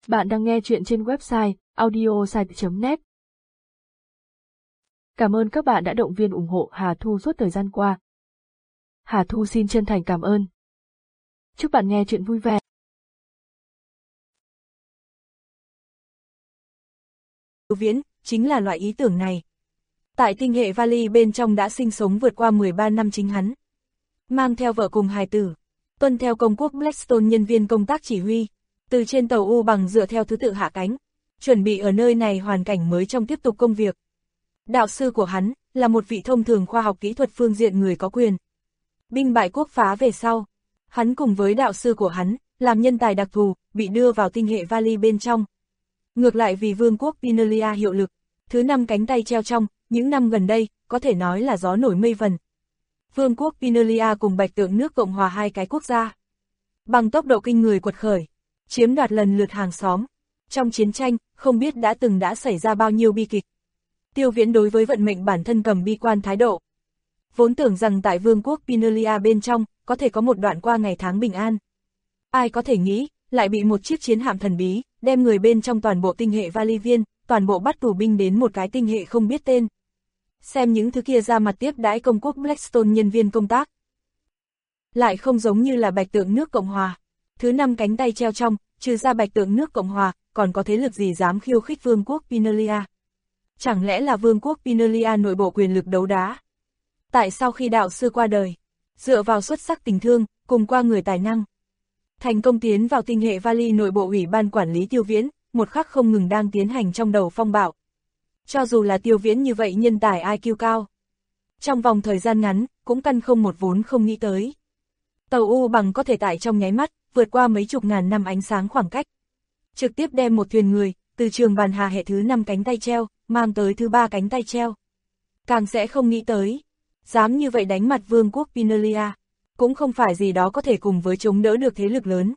Bạn đang nghe chuyện trên website audiosite.net. Cảm ơn các bạn đã động viên ủng hộ Hà Thu suốt thời gian qua. Hà Thu xin chân thành cảm ơn. Chúc bạn nghe chuyện vui vẻ. Tiêu Viễn, chính là loại ý tưởng này. Tại tinh hệ Valley bên trong đã sinh sống vượt qua 13 năm chính hắn. Mang theo vợ cùng hài tử, tuân theo công quốc Blackstone nhân viên công tác chỉ huy, từ trên tàu U bằng dựa theo thứ tự hạ cánh, chuẩn bị ở nơi này hoàn cảnh mới trong tiếp tục công việc. Đạo sư của hắn là một vị thông thường khoa học kỹ thuật phương diện người có quyền. Binh bại quốc phá về sau, hắn cùng với đạo sư của hắn, làm nhân tài đặc thù, bị đưa vào tinh hệ Valley bên trong. Ngược lại vì vương quốc Pinalia hiệu lực, thứ 5 cánh tay treo trong, những năm gần đây, có thể nói là gió nổi mây vần. Vương quốc Pinalia cùng Bạch Tượng nước Cộng hòa hai cái quốc gia. Bằng tốc độ kinh người quật khởi, chiếm đoạt lần lượt hàng xóm. Trong chiến tranh, không biết đã xảy ra bao nhiêu bi kịch. Tiêu Viễn đối với vận mệnh bản thân cầm bi quan thái độ. Vốn tưởng rằng tại vương quốc Pinalia bên trong, có thể có một đoạn qua ngày tháng bình an. Ai có thể nghĩ, lại bị một chiếc chiến hạm thần bí, đem người bên trong toàn bộ tinh hệ Valley viên, toàn bộ bắt tù binh đến một cái tinh hệ không biết tên. Xem những thứ kia ra mặt tiếp đãi công quốc Blackstone nhân viên công tác. Lại không giống như là Bạch Tượng nước Cộng hòa. Thứ 5 cánh tay treo trong, trừ ra Bạch Tượng nước Cộng hòa, còn có thế lực gì dám khiêu khích vương quốc Pinalia? Chẳng lẽ là vương quốc Pinalia nội bộ quyền lực đấu đá? Tại sao khi đạo sư qua đời, dựa vào xuất sắc tình thương, cùng qua người tài năng, thành công tiến vào tinh hệ Valley nội bộ ủy ban quản lý Tiêu Viễn, một khắc không ngừng đang tiến hành trong đầu phong bạo. Cho dù là Tiêu Viễn như vậy nhân tài IQ cao, trong vòng thời gian ngắn, cũng căn không một vốn không nghĩ tới. Tàu U bằng có thể tại trong nháy mắt, vượt qua mấy chục ngàn năm ánh sáng khoảng cách. Trực tiếp đem một thuyền người, từ trường bàn hà hệ thứ 5 cánh tay treo, mang tới thứ 3 cánh tay treo. Càng sẽ không nghĩ tới, dám như vậy đánh mặt vương quốc Pinalia, cũng không phải gì đó có thể cùng với chống đỡ được thế lực lớn.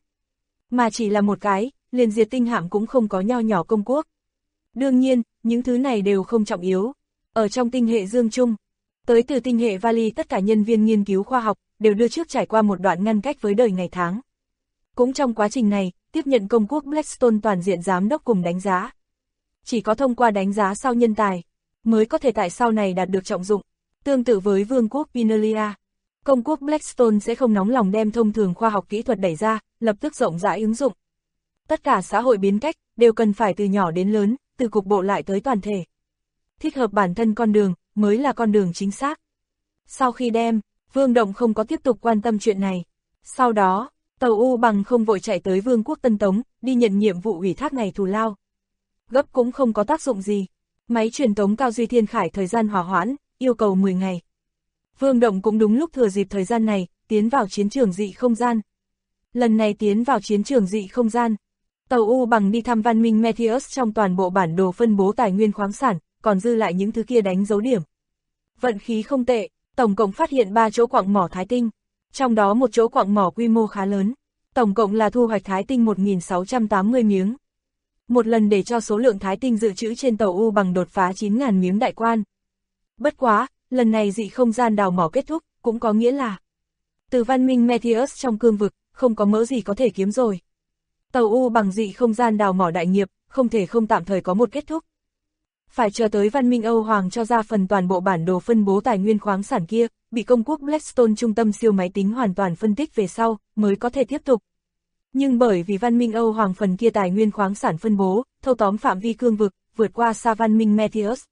Mà chỉ là một cái, liền diệt tinh hạm cũng không có nho nhỏ công quốc. Đương nhiên, những thứ này đều không trọng yếu. Ở trong tinh hệ Dương Trung, tới từ tinh hệ Valley tất cả nhân viên nghiên cứu khoa học, đều đưa trước trải qua một đoạn ngăn cách với đời ngày tháng. Cũng trong quá trình này, tiếp nhận công quốc Blackstone toàn diện giám đốc cùng đánh giá. Chỉ có thông qua đánh giá sau nhân tài, mới có thể tại sau này đạt được trọng dụng. Tương tự với vương quốc Pinalia, công quốc Blackstone sẽ không nóng lòng đem thông thường khoa học kỹ thuật đẩy ra, lập tức rộng rãi ứng dụng. Tất cả xã hội biến cách, đều cần phải từ nhỏ đến lớn, từ cục bộ lại tới toàn thể. Thích hợp bản thân con đường, mới là con đường chính xác. Sau khi đem, Vương Động không có tiếp tục quan tâm chuyện này. Sau đó, tàu U bằng không vội chạy tới vương quốc Tân Tống, đi nhận nhiệm vụ ủy thác này thù lao. Gấp cũng không có tác dụng gì. Máy truyền tống Cao Duy Thiên Khải thời gian hỏa hoãn, yêu cầu 10 ngày. Vương Động cũng đúng lúc thừa dịp thời gian này, tiến vào chiến trường dị không gian. Lần này tiến vào chiến trường dị không gian, tàu U bằng đi thăm văn minh Metheus trong toàn bộ bản đồ phân bố tài nguyên khoáng sản, còn dư lại những thứ kia đánh dấu điểm. Vận khí không tệ, tổng cộng phát hiện 3 chỗ quặng mỏ thái tinh, trong đó một chỗ quặng mỏ quy mô khá lớn, tổng cộng là thu hoạch thái tinh 1680 miếng. Một lần để cho số lượng thái tinh dự trữ trên tàu U bằng đột phá 9.000 miếng đại quan. Bất quá, lần này dị không gian đào mỏ kết thúc, cũng có nghĩa là từ văn minh Metheus trong cương vực, không có mỡ gì có thể kiếm rồi. Tàu U bằng dị không gian đào mỏ đại nghiệp, không thể không tạm thời có một kết thúc. Phải chờ tới văn minh Âu Hoàng cho ra phần toàn bộ bản đồ phân bố tài nguyên khoáng sản kia, bị công quốc Blackstone trung tâm siêu máy tính hoàn toàn phân tích về sau, mới có thể tiếp tục. Nhưng bởi vì văn minh Âu Hoàng phần kia tài nguyên khoáng sản phân bố, thâu tóm phạm vi cương vực, vượt qua xa văn minh Metheus.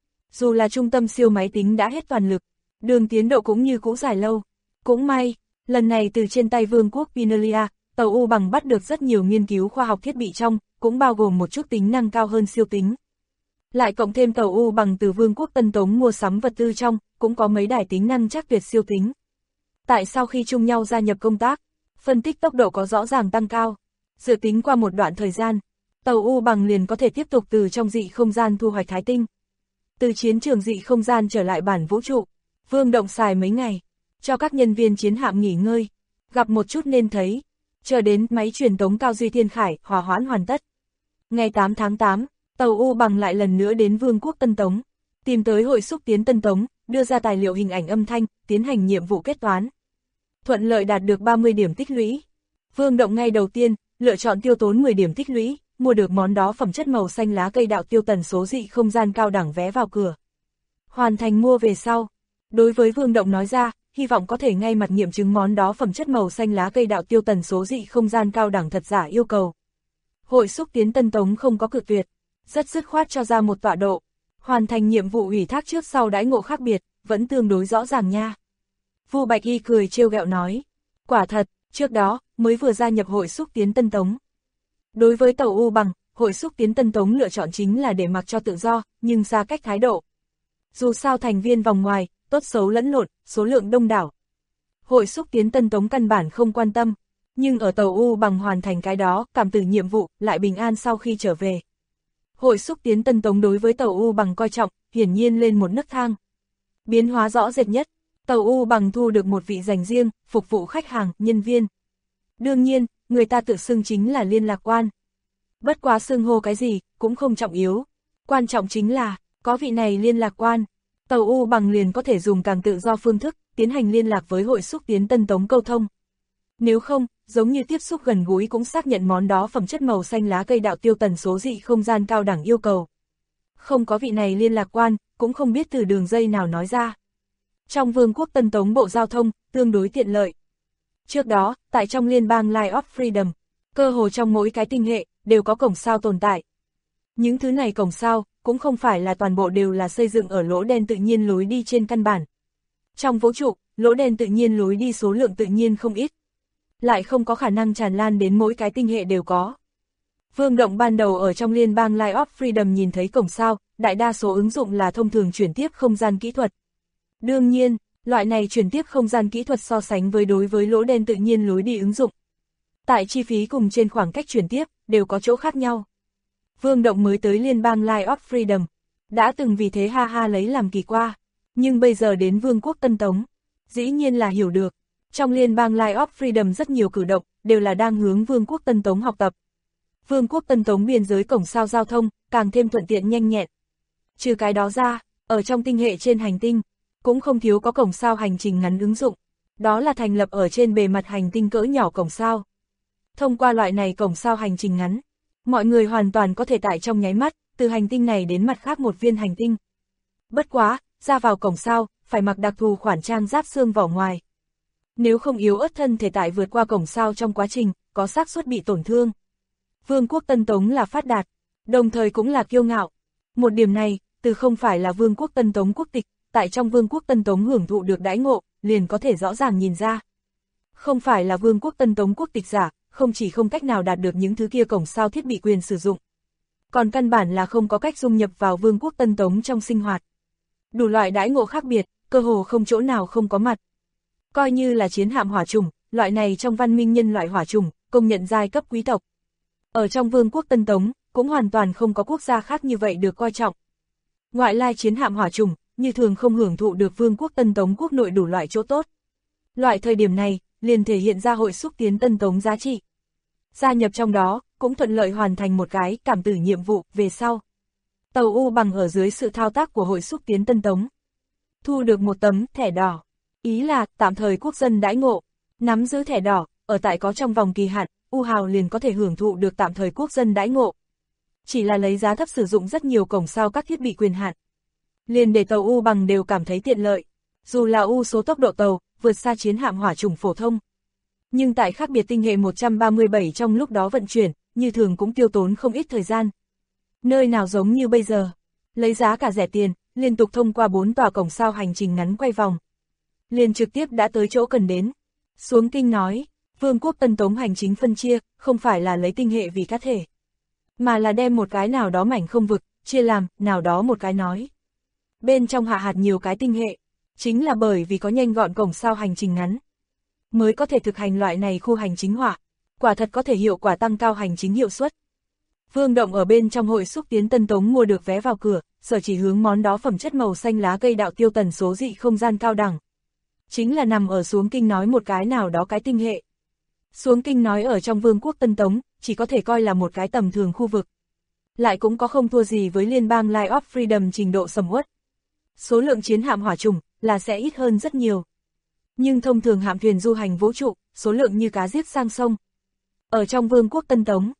Dù là trung tâm siêu máy tính đã hết toàn lực, đường tiến độ cũng như cũ dài lâu. Cũng may, lần này từ trên tay vương quốc Pinalia, tàu U bằng bắt được rất nhiều nghiên cứu khoa học thiết bị trong, cũng bao gồm một chút tính năng cao hơn siêu tính. Lại cộng thêm tàu U bằng từ vương quốc Tân Tống mua sắm vật tư trong, cũng có mấy đài tính năng chắc tuyệt siêu tính. Tại sau khi chung nhau gia nhập công tác, phân tích tốc độ có rõ ràng tăng cao. Dự tính qua một đoạn thời gian, tàu U bằng liền có thể tiếp tục từ trong dị không gian thu hoạch thái tinh. Từ chiến trường dị không gian trở lại bản vũ trụ, Vương Động xài mấy ngày, cho các nhân viên chiến hạm nghỉ ngơi, gặp một chút nên thấy, chờ đến máy truyền tống Cao Duy Thiên Khải hòa hoãn hoàn tất. Ngày 8 tháng 8, tàu U bằng lại lần nữa đến vương quốc Tân Tống, tìm tới hội xúc tiến Tân Tống, đưa ra tài liệu hình ảnh âm thanh, tiến hành nhiệm vụ kết toán. Thuận lợi đạt được 30 điểm tích lũy. Vương Động ngay đầu tiên, lựa chọn tiêu tốn 10 điểm tích lũy, mua được món đó phẩm chất màu xanh lá cây đạo tiêu tần số dị không gian cao đẳng vé vào cửa. Hoàn thành mua về sau. Đối với Vương Động nói ra, hy vọng có thể ngay mặt nghiệm chứng món đó phẩm chất màu xanh lá cây đạo tiêu tần số dị không gian cao đẳng thật giả yêu cầu. Hội xúc tiến Tân Tống không có cự tuyệt, rất dứt khoát cho ra một tọa độ. Hoàn thành nhiệm vụ ủy thác trước sau đãi ngộ khác biệt, vẫn tương đối rõ ràng nha. Vu Bạch Y cười trêu ghẹo nói, quả thật, trước đó, mới vừa gia nhập hội xúc tiến Tân Tống. Đối với Tàu U Bằng, hội xúc tiến Tân Tống lựa chọn chính là để mặc cho tự do, nhưng xa cách thái độ. Dù sao thành viên vòng ngoài, tốt xấu lẫn lộn, số lượng đông đảo. Hội xúc tiến Tân Tống căn bản không quan tâm, nhưng ở Tàu U Bằng hoàn thành cái đó, cảm tử nhiệm vụ, lại bình an sau khi trở về. Hội xúc tiến Tân Tống đối với Tàu U Bằng coi trọng, hiển nhiên lên một nấc thang. Biến hóa rõ rệt nhất, Tàu U Bằng thu được một vị dành riêng, phục vụ khách hàng, nhân viên. Đương nhiên, người ta tự xưng chính là liên lạc quan. Bất quá xưng hô cái gì, cũng không trọng yếu. Quan trọng chính là, có vị này liên lạc quan, Tàu U Bằng liền có thể dùng càng tự do phương thức, tiến hành liên lạc với hội xúc tiến Tân Tống câu thông. Nếu không, giống như tiếp xúc gần gũi cũng xác nhận món đó phẩm chất màu xanh lá cây đạo tiêu tần số dị không gian cao đẳng yêu cầu. Không có vị này liên lạc quan, cũng không biết từ đường dây nào nói ra. Trong Vương quốc Tân Tống Bộ Giao thông, tương đối tiện lợi. Trước đó, tại trong liên bang Line of Freedom, cơ hồ trong mỗi cái tinh hệ, đều có cổng sao tồn tại. Những thứ này cổng sao, cũng không phải là toàn bộ đều là xây dựng ở lỗ đen tự nhiên lối đi trên căn bản. Trong vũ trụ, lỗ đen tự nhiên lối đi số lượng tự nhiên không ít. Lại không có khả năng tràn lan đến mỗi cái tinh hệ đều có. Vương Động ban đầu ở trong liên bang Line of Freedom nhìn thấy cổng sao, đại đa số ứng dụng là thông thường chuyển tiếp không gian kỹ thuật. Đương nhiên, loại này chuyển tiếp không gian kỹ thuật so sánh với đối với lỗ đen tự nhiên lối đi ứng dụng. Tại chi phí cùng trên khoảng cách chuyển tiếp, đều có chỗ khác nhau. Vương Động mới tới liên bang Line of Freedom, đã từng vì thế ha ha lấy làm kỳ qua, nhưng bây giờ đến Vương quốc Tân Tống, dĩ nhiên là hiểu được. Trong liên bang Line of Freedom rất nhiều cử động, đều là đang hướng Vương quốc Tân Tống học tập. Vương quốc Tân Tống biên giới cổng sao giao thông, càng thêm thuận tiện nhanh nhẹn. Trừ cái đó ra, ở trong tinh hệ trên hành tinh, cũng không thiếu có cổng sao hành trình ngắn ứng dụng. Đó là thành lập ở trên bề mặt hành tinh cỡ nhỏ cổng sao. Thông qua loại này cổng sao hành trình ngắn, mọi người hoàn toàn có thể tại trong nháy mắt, từ hành tinh này đến mặt khác một viên hành tinh. Bất quá, ra vào cổng sao, phải mặc đặc thù khoản trang giáp xương vỏ ngoài. Nếu không yếu ớt thân thể tại vượt qua cổng sao trong quá trình, có xác suất bị tổn thương. Vương quốc Tân Tống là phát đạt, đồng thời cũng là kiêu ngạo. Một điểm này, từ không phải là Vương quốc Tân Tống quốc tịch, tại trong Vương quốc Tân Tống hưởng thụ được đãi ngộ, liền có thể rõ ràng nhìn ra. Không phải là Vương quốc Tân Tống quốc tịch giả, không chỉ không cách nào đạt được những thứ kia cổng sao thiết bị quyền sử dụng, còn căn bản là không có cách dung nhập vào Vương quốc Tân Tống trong sinh hoạt. Đủ loại đãi ngộ khác biệt, cơ hồ không chỗ nào không có mặt. Coi như là chiến hạm hỏa trùng, loại này trong văn minh nhân loại hỏa trùng, công nhận giai cấp quý tộc. Ở trong Vương quốc Tân Tống, cũng hoàn toàn không có quốc gia khác như vậy được coi trọng. Ngoại lai chiến hạm hỏa trùng, như thường không hưởng thụ được Vương quốc Tân Tống quốc nội đủ loại chỗ tốt. Loại thời điểm này, liền thể hiện ra hội xúc tiến Tân Tống giá trị. Gia nhập trong đó, cũng thuận lợi hoàn thành một cái cảm tử nhiệm vụ về sau. Tàu U Bằng ở dưới sự thao tác của hội xúc tiến Tân Tống, thu được một tấm thẻ đỏ. Ý là tạm thời quốc dân đãi ngộ, nắm giữ thẻ đỏ, ở tại có trong vòng kỳ hạn, U Hào liền có thể hưởng thụ được tạm thời quốc dân đãi ngộ. Chỉ là lấy giá thấp sử dụng rất nhiều cổng sao các thiết bị quyền hạn, liền để tàu U Bằng đều cảm thấy tiện lợi. Dù là U số tốc độ tàu, vượt xa chiến hạm hỏa trùng phổ thông. Nhưng tại khác biệt tinh hệ 137 trong lúc đó vận chuyển, như thường cũng tiêu tốn không ít thời gian. Nơi nào giống như bây giờ, lấy giá cả rẻ tiền, liên tục thông qua 4 tòa cổng sao hành trình ngắn quay vòng, liền trực tiếp đã tới chỗ cần đến. Xuống kinh nói, Vương quốc Tân Tống hành chính phân chia, không phải là lấy tinh hệ vì cá thể, mà là đem một cái nào đó mảnh không vực, chia làm, nào đó một cái nói. Bên trong hạ hạt nhiều cái tinh hệ, chính là bởi vì có nhanh gọn cổng sao hành trình ngắn, mới có thể thực hành loại này khu hành chính hỏa, quả thật có thể hiệu quả tăng cao hành chính hiệu suất. Vương Động ở bên trong hội xúc tiến Tân Tống mua được vé vào cửa, sở chỉ hướng món đó phẩm chất màu xanh lá cây đạo tiêu tần số dị không gian cao đẳng. Chính là nằm ở xuống kinh nói một cái nào đó cái tinh hệ. Xuống kinh nói ở trong Vương quốc Tân Tống, chỉ có thể coi là một cái tầm thường khu vực. Lại cũng có không thua gì với liên bang Line of Freedom trình độ sầm uất. Số lượng chiến hạm hỏa trùng là sẽ ít hơn rất nhiều. Nhưng thông thường hạm thuyền du hành vũ trụ, số lượng như cá giết sang sông. Ở trong Vương quốc Tân Tống,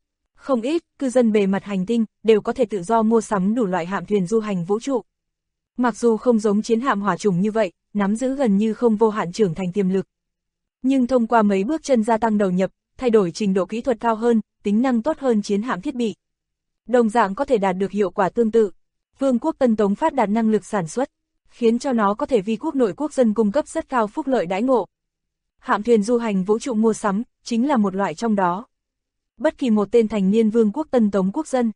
Không ít, cư dân bề mặt hành tinh, đều có thể tự do mua sắm đủ loại hạm thuyền du hành vũ trụ. Mặc dù không giống chiến hạm hỏa chủng như vậy, nắm giữ gần như không vô hạn trưởng thành tiềm lực. Nhưng thông qua mấy bước chân gia tăng đầu nhập, thay đổi trình độ kỹ thuật cao hơn, tính năng tốt hơn chiến hạm thiết bị. Đồng dạng có thể đạt được hiệu quả tương tự. Vương quốc Tân Tống phát đạt năng lực sản xuất, khiến cho nó có thể vi quốc nội quốc dân cung cấp rất cao phúc lợi đãi ngộ. Hạm thuyền du hành vũ trụ mua sắm, chính là một loại trong đó. Bất kỳ một tên thành niên Vương quốc Tân Tống quốc dân,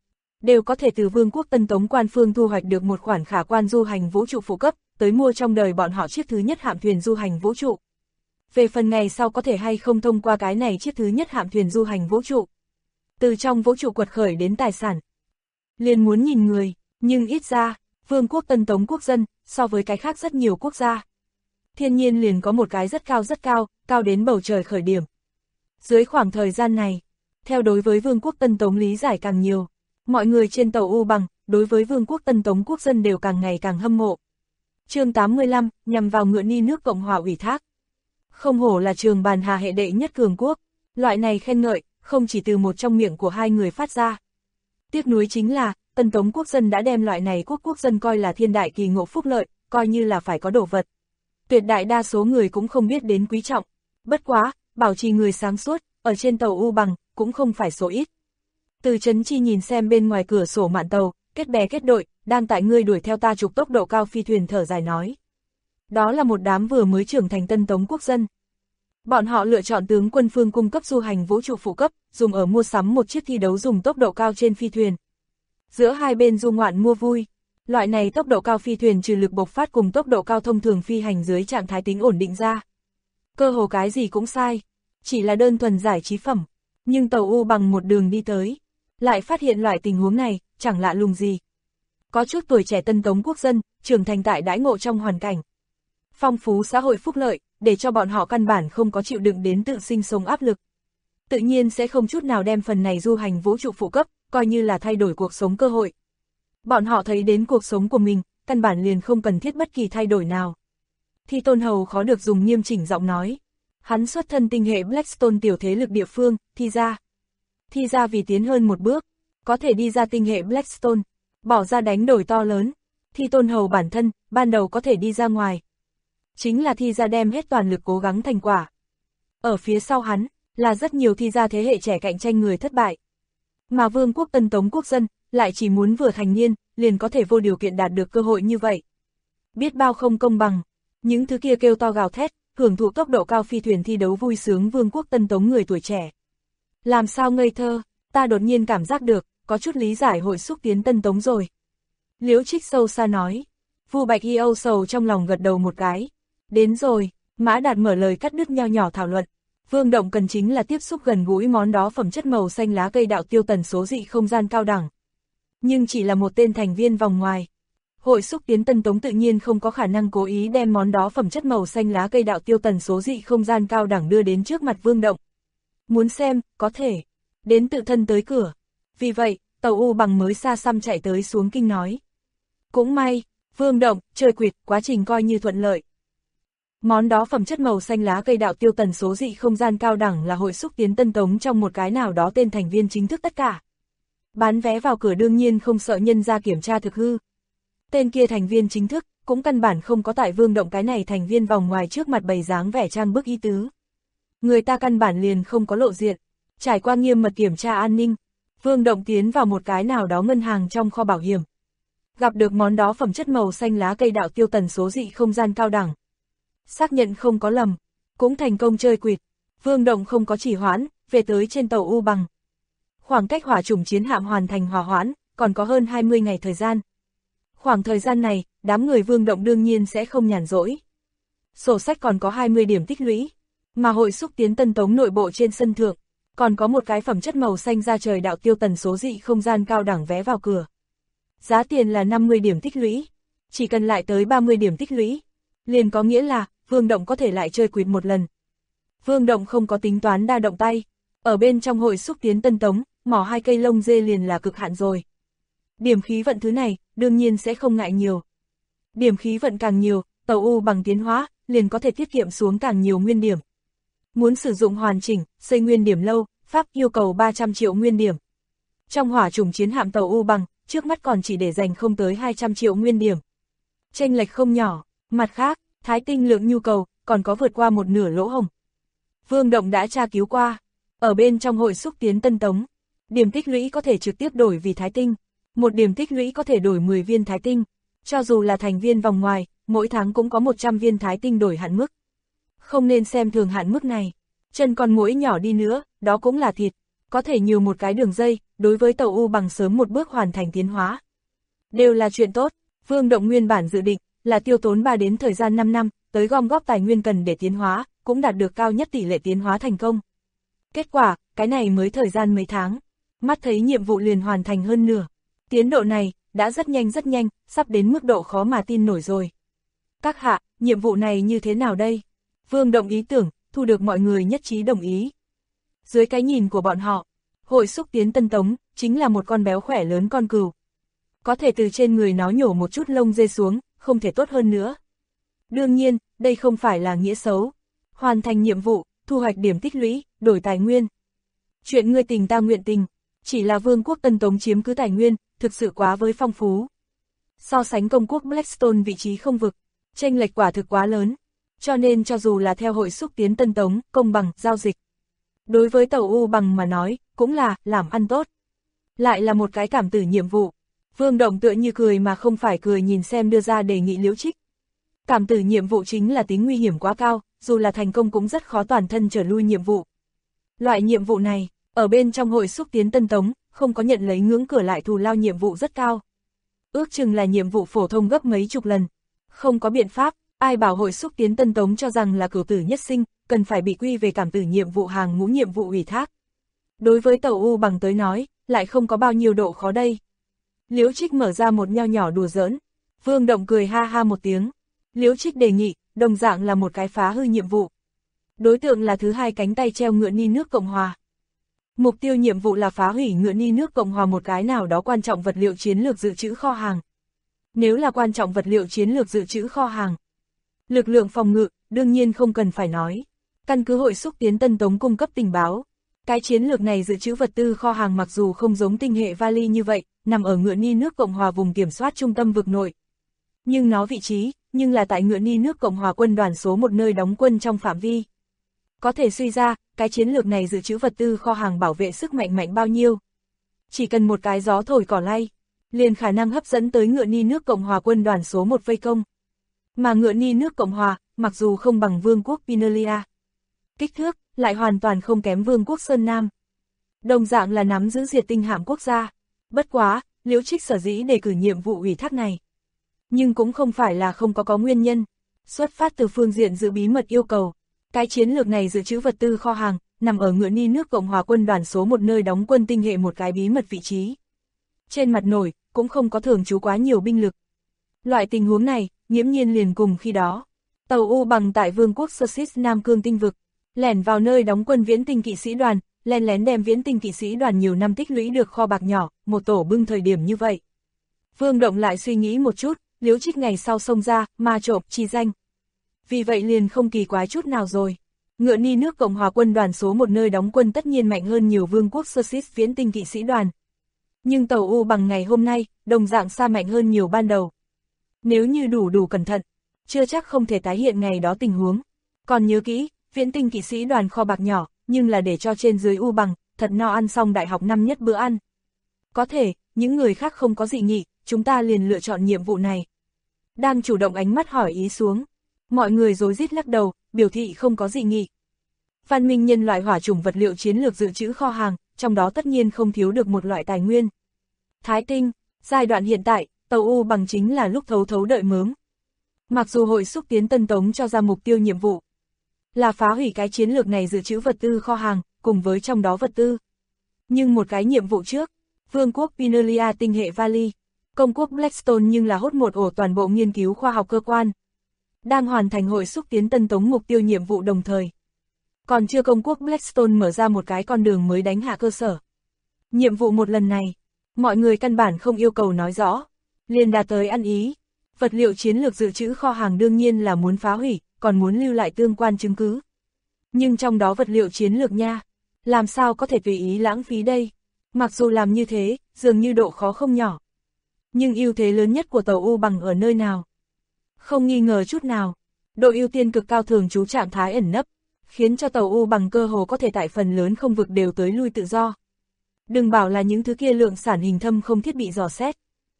đều có thể từ Vương quốc Tân Tống quan phương thu hoạch được một khoản khả quan du hành vũ trụ phụ cấp, tới mua trong đời bọn họ chiếc thứ nhất hạm thuyền du hành vũ trụ. Về phần ngày sau có thể hay không thông qua cái này chiếc thứ nhất hạm thuyền du hành vũ trụ, từ trong vũ trụ quật khởi đến tài sản, liền muốn nhìn người, nhưng ít ra, Vương quốc Tân Tống quốc dân, so với cái khác rất nhiều quốc gia, thiên nhiên liền có một cái rất cao, cao đến bầu trời khởi điểm. Dưới khoảng thời gian này, theo đối với Vương quốc Tân Tống lý giải càng nhiều, mọi người trên tàu U Bằng, đối với Vương quốc Tân Tống quốc dân đều càng ngày càng hâm mộ. Chương 85, nhằm vào ngựa ni nước Cộng hòa ủy thác. Không hổ là trường bàn hà hệ đệ nhất cường quốc, loại này khen ngợi, không chỉ từ một trong miệng của hai người phát ra. Tiếc nuối chính là, Tân Tống quốc dân đã đem loại này quốc dân coi là thiên đại kỳ ngộ phúc lợi, coi như là phải có đồ vật. Tuyệt đại đa số người cũng không biết đến quý trọng. Bất quá, bảo trì người sáng suốt, ở trên tàu U Bằng, cũng không phải số ít. Từ Trấn Chi nhìn xem bên ngoài cửa sổ mạn tàu, kết bè kết đội, đang tại ngươi đuổi theo ta trục tốc độ cao phi thuyền thở dài nói. Đó là một đám vừa mới trưởng thành Tân Tống quốc dân. Bọn họ lựa chọn tướng quân phương cung cấp du hành vũ trụ phụ cấp, dùng ở mua sắm một chiếc thi đấu dùng tốc độ cao trên phi thuyền. Giữa hai bên du ngoạn mua vui, loại này tốc độ cao phi thuyền trừ lực bộc phát cùng tốc độ cao thông thường phi hành dưới trạng thái tính ổn định ra. Cơ hồ cái gì cũng sai, chỉ là đơn thuần giải trí phẩm. Nhưng tàu U Bằng một đường đi tới, lại phát hiện loại tình huống này, chẳng lạ lùng gì. Có chút tuổi trẻ Tân Tống quốc dân, trưởng thành tại đãi ngộ trong hoàn cảnh phong phú xã hội phúc lợi, để cho bọn họ căn bản không có chịu đựng đến tự sinh sống áp lực. Tự nhiên sẽ không chút nào đem phần này du hành vũ trụ phụ cấp, coi như là thay đổi cuộc sống cơ hội. Bọn họ thấy đến cuộc sống của mình, căn bản liền không cần thiết bất kỳ thay đổi nào. Thi Tôn Hầu khó được dùng nghiêm chỉnh giọng nói. Hắn xuất thân tinh hệ Blackstone tiểu thế lực địa phương, Thi gia vì tiến hơn một bước, có thể đi ra tinh hệ Blackstone, bỏ ra đánh đổi to lớn. Thi Tôn Hầu bản thân, ban đầu có thể đi ra ngoài. Chính là Thi gia đem hết toàn lực cố gắng thành quả. Ở phía sau hắn, là rất nhiều Thi gia thế hệ trẻ cạnh tranh người thất bại. Mà Vương quốc Tân Tống quốc dân, lại chỉ muốn vừa thành niên, liền có thể vô điều kiện đạt được cơ hội như vậy. Biết bao không công bằng, những thứ kia kêu to gào thét, hưởng thụ tốc độ cao phi thuyền thi đấu vui sướng Vương quốc Tân Tống người tuổi trẻ. Làm sao ngây thơ, ta đột nhiên cảm giác được, có chút lý giải hội xúc tiến Tân Tống rồi. Liễu Trích sâu xa nói. Vu Bạch Y âu sầu trong lòng gật đầu một cái. Đến rồi, Mã Đạt mở lời cắt đứt nho nhỏ thảo luận. Vương Động cần chính là tiếp xúc gần gũi món đó phẩm chất màu xanh lá cây đạo tiêu tần số dị không gian cao đẳng. Nhưng chỉ là một tên thành viên vòng ngoài. Hội xúc tiến Tân Tống tự nhiên không có khả năng cố ý đem món đó phẩm chất màu xanh lá cây đạo tiêu tần số dị không gian cao đẳng đưa đến trước mặt Vương Động. Muốn xem, có thể, đến tự thân tới cửa. Vì vậy, tàu U Bằng mới xa xăm chạy tới xuống kinh nói. Cũng may, Vương Động, trời quỵt, quá trình coi như thuận lợi. Món đó phẩm chất màu xanh lá cây đạo tiêu tần số dị không gian cao đẳng là hội xúc tiến Tân Tống trong một cái nào đó tên thành viên chính thức tất cả. Bán vé vào cửa đương nhiên không sợ nhân ra kiểm tra thực hư. Tên kia thành viên chính thức, cũng căn bản không có tại Vương Động cái này thành viên vòng ngoài trước mặt bày dáng vẻ trang bức ý tứ. Người ta căn bản liền không có lộ diện, trải qua nghiêm mật kiểm tra an ninh, Vương Động tiến vào một cái nào đó ngân hàng trong kho bảo hiểm. Gặp được món đó phẩm chất màu xanh lá cây đạo tiêu tần số dị không gian cao đẳng. Xác nhận không có lầm, cũng thành công chơi quỵt. Vương Động không có trì hoãn, về tới trên tàu U Bằng. Khoảng cách hỏa chủng chiến hạm hoàn thành hỏa hoãn, còn có hơn 20 ngày thời gian. Khoảng thời gian này, đám người Vương Động đương nhiên sẽ không nhàn rỗi. Sổ sách còn có 20 điểm tích lũy, mà hội xúc tiến Tân Tống nội bộ trên sân thượng, còn có một cái phẩm chất màu xanh ra trời đạo tiêu tần số dị không gian cao đẳng vé vào cửa. Giá tiền là 50 điểm tích lũy, chỉ cần lại tới 30 điểm tích lũy, liền có nghĩa là Vương Động có thể lại chơi quỵt một lần. Vương Động không có tính toán đa động tay, ở bên trong hội xúc tiến Tân Tống, mỏ 2 cây lông dê liền là cực hạn rồi. Điểm khí vận thứ này, đương nhiên sẽ không ngại nhiều. Điểm khí vận càng nhiều, tàu U Bằng tiến hóa, liền có thể tiết kiệm xuống càng nhiều nguyên điểm. Muốn sử dụng hoàn chỉnh, xây nguyên điểm lâu, Pháp yêu cầu 300 triệu nguyên điểm. Trong hỏa chủng chiến hạm tàu U Bằng, trước mắt còn chỉ để dành không tới 200 triệu nguyên điểm. Chênh lệch không nhỏ, mặt khác, Thái Tinh lượng nhu cầu, còn có vượt qua một nửa lỗ hổng. Vương Động đã tra cứu qua, ở bên trong hội xúc tiến Tân Tống, điểm tích lũy có thể trực tiếp đổi vì Thái Tinh, một điểm tích lũy có thể đổi 10 viên Thái Tinh, cho dù là thành viên vòng ngoài, mỗi tháng cũng có 100 viên Thái Tinh đổi hạn mức. Không nên xem thường hạn mức này, chân con muỗi nhỏ đi nữa, đó cũng là thịt, có thể nhiều một cái đường dây, đối với tàu U Bằng sớm một bước hoàn thành tiến hóa. Đều là chuyện tốt, Vương Động nguyên bản dự định là tiêu tốn 3 đến thời gian 5 năm, tới gom góp tài nguyên cần để tiến hóa, cũng đạt được cao nhất tỷ lệ tiến hóa thành công. Kết quả, cái này mới thời gian mấy tháng, mắt thấy nhiệm vụ liền hoàn thành hơn nửa. Tiến độ này, đã rất nhanh, sắp đến mức độ khó mà tin nổi rồi. Các hạ, nhiệm vụ này như thế nào đây? Vương Động ý tưởng, thu được mọi người nhất trí đồng ý. Dưới cái nhìn của bọn họ, hội xúc tiến Tân Tống, chính là một con béo khỏe lớn con cừu. Có thể từ trên người nó nhổ một chút lông dê xuống, không thể tốt hơn nữa. Đương nhiên, đây không phải là nghĩa xấu. Hoàn thành nhiệm vụ, thu hoạch điểm tích lũy, đổi tài nguyên. Chuyện ngươi tình ta nguyện tình, chỉ là vương quốc Tân Tống chiếm cứ tài nguyên, thực sự quá với phong phú. So sánh công quốc Blackstone vị trí không vực, chênh lệch quả thực quá lớn. Cho nên cho dù là theo hội xúc tiến Tân Tống, công bằng, giao dịch. Đối với tàu U Bằng mà nói, cũng là, làm ăn tốt. Lại là một cái cảm tử nhiệm vụ. Vương Động tựa như cười mà không phải cười nhìn xem đưa ra đề nghị Liễu Trích. Cảm tử nhiệm vụ chính là tính nguy hiểm quá cao, dù là thành công cũng rất khó toàn thân trở lui nhiệm vụ. Loại nhiệm vụ này, ở bên trong hội xúc tiến Tân Tống, không có nhận lấy ngưỡng cửa lại thù lao nhiệm vụ rất cao. Ước chừng là nhiệm vụ phổ thông gấp mấy chục lần. Không có biện pháp, ai bảo hội xúc tiến Tân Tống cho rằng là cửu tử nhất sinh, cần phải bị quy về cảm tử nhiệm vụ hàng ngũ nhiệm vụ ủy thác. Đối với tàu U Bằng tới nói, lại không có bao nhiêu độ khó đây. Liễu Trích mở ra một nho nhỏ đùa giỡn. Vương Động cười ha ha một tiếng. Liễu Trích đề nghị, đồng dạng là một cái phá hư nhiệm vụ. Đối tượng là thứ hai cánh tay treo ngựa ni nước Cộng Hòa. Mục tiêu nhiệm vụ là phá hủy ngựa ni nước Cộng Hòa một cái nào đó quan trọng vật liệu chiến lược dự trữ kho hàng. Nếu là quan trọng vật liệu chiến lược dự trữ kho hàng, lực lượng phòng ngự, đương nhiên không cần phải nói. Căn cứ hội xúc tiến Tân Tống cung cấp tình báo, cái chiến lược này dự trữ vật tư kho hàng mặc dù không giống tinh hệ vali như vậy, nằm ở ngựa ni nước Cộng Hòa vùng kiểm soát trung tâm vực nội. Nhưng nó vị trí, nhưng là tại ngựa ni nước Cộng Hòa quân đoàn số 1 nơi đóng quân trong phạm vi. Có thể suy ra, cái chiến lược này dự trữ vật tư kho hàng bảo vệ sức mạnh bao nhiêu. Chỉ cần một cái gió thổi cỏ lay, liền khả năng hấp dẫn tới ngựa ni nước Cộng Hòa quân đoàn số 1 vây công. Mà ngựa ni nước Cộng Hòa, mặc dù không bằng vương quốc Pinalia, kích thước, lại hoàn toàn không kém vương quốc Sơn Nam. Đồng dạng là nắm giữ diệt tinh hạm quốc gia. Bất quá, Liễu Trích sở dĩ đề cử nhiệm vụ ủy thác này. Nhưng cũng không phải là không có nguyên nhân. Xuất phát từ phương diện giữ bí mật yêu cầu. Cái chiến lược này dự trữ vật tư kho hàng, nằm ở ngựa ni nước Cộng Hòa quân đoàn số 1 nơi đóng quân tinh hệ một cái bí mật vị trí. Trên mặt nổi, cũng không có thường trú quá nhiều binh lực. Loại tình huống này, nghiễm nhiên liền cùng khi đó. Tàu U Bằng tại vương quốc Sussex Nam Cương tinh vực, lẻn vào nơi đóng quân viễn tinh kỵ sĩ đoàn, len lén đem viễn tinh kỵ sĩ đoàn nhiều năm tích lũy được kho bạc nhỏ, một tổ bưng thời điểm như vậy. Vương Động lại suy nghĩ một chút, Liễu Trích ngày sau xông ra, ma trộm, chi danh. Vì vậy liền không kỳ quái chút nào rồi. Ngựa ni nước Cộng Hòa quân đoàn số 1 nơi đóng quân tất nhiên mạnh hơn nhiều vương quốc Sussex viễn tinh kỵ sĩ đoàn. Nhưng tàu U Bằng ngày hôm nay, đồng dạng xa mạnh hơn nhiều ban đầu. Nếu như đủ cẩn thận, chưa chắc không thể tái hiện ngày đó tình huống. Còn nhớ kỹ, viễn tinh kỵ sĩ đoàn kho bạc nhỏ, nhưng là để cho trên dưới U Bằng, thật no ăn xong đại học năm nhất bữa ăn. Có thể, những người khác không có dị nghị, chúng ta liền lựa chọn nhiệm vụ này. Đang chủ động ánh mắt hỏi ý xuống. Mọi người rối rít lắc đầu, biểu thị không có dị nghị. Văn minh nhân loại hỏa chủng vật liệu chiến lược dự trữ kho hàng, trong đó tất nhiên không thiếu được một loại tài nguyên. Thái tinh, giai đoạn hiện tại, tàu U Bằng chính là lúc thấu đợi mớm. Mặc dù hội xúc tiến Tân Tống cho ra mục tiêu nhiệm vụ là phá hủy cái chiến lược này dự trữ vật tư kho hàng, cùng với trong đó vật tư. Nhưng một cái nhiệm vụ trước, vương quốc Pinalia tinh hệ vali, công quốc Blackstone nhưng là hốt một ổ toàn bộ nghiên cứu khoa học cơ quan. Đang hoàn thành hội xúc tiến Tân Tống mục tiêu nhiệm vụ đồng thời. Còn chưa công quốc Blackstone mở ra một cái con đường mới đánh hạ cơ sở. Nhiệm vụ một lần này, mọi người căn bản không yêu cầu nói rõ, liền đạt tới ăn ý. Vật liệu chiến lược dự trữ kho hàng đương nhiên là muốn phá hủy, còn muốn lưu lại tương quan chứng cứ. Nhưng trong đó vật liệu chiến lược nha, Làm sao có thể tùy ý lãng phí đây? Mặc dù làm như thế, dường như độ khó không nhỏ. Nhưng ưu thế lớn nhất của tàu U Bằng ở nơi nào? Không nghi ngờ chút nào. Độ ưu tiên cực cao thường trú trạng thái ẩn nấp, khiến cho tàu U Bằng cơ hồ có thể tại phần lớn không vực đều tới lui tự do. Đừng bảo là những thứ kia lượng sản hình thâm không thiết bị dò xét.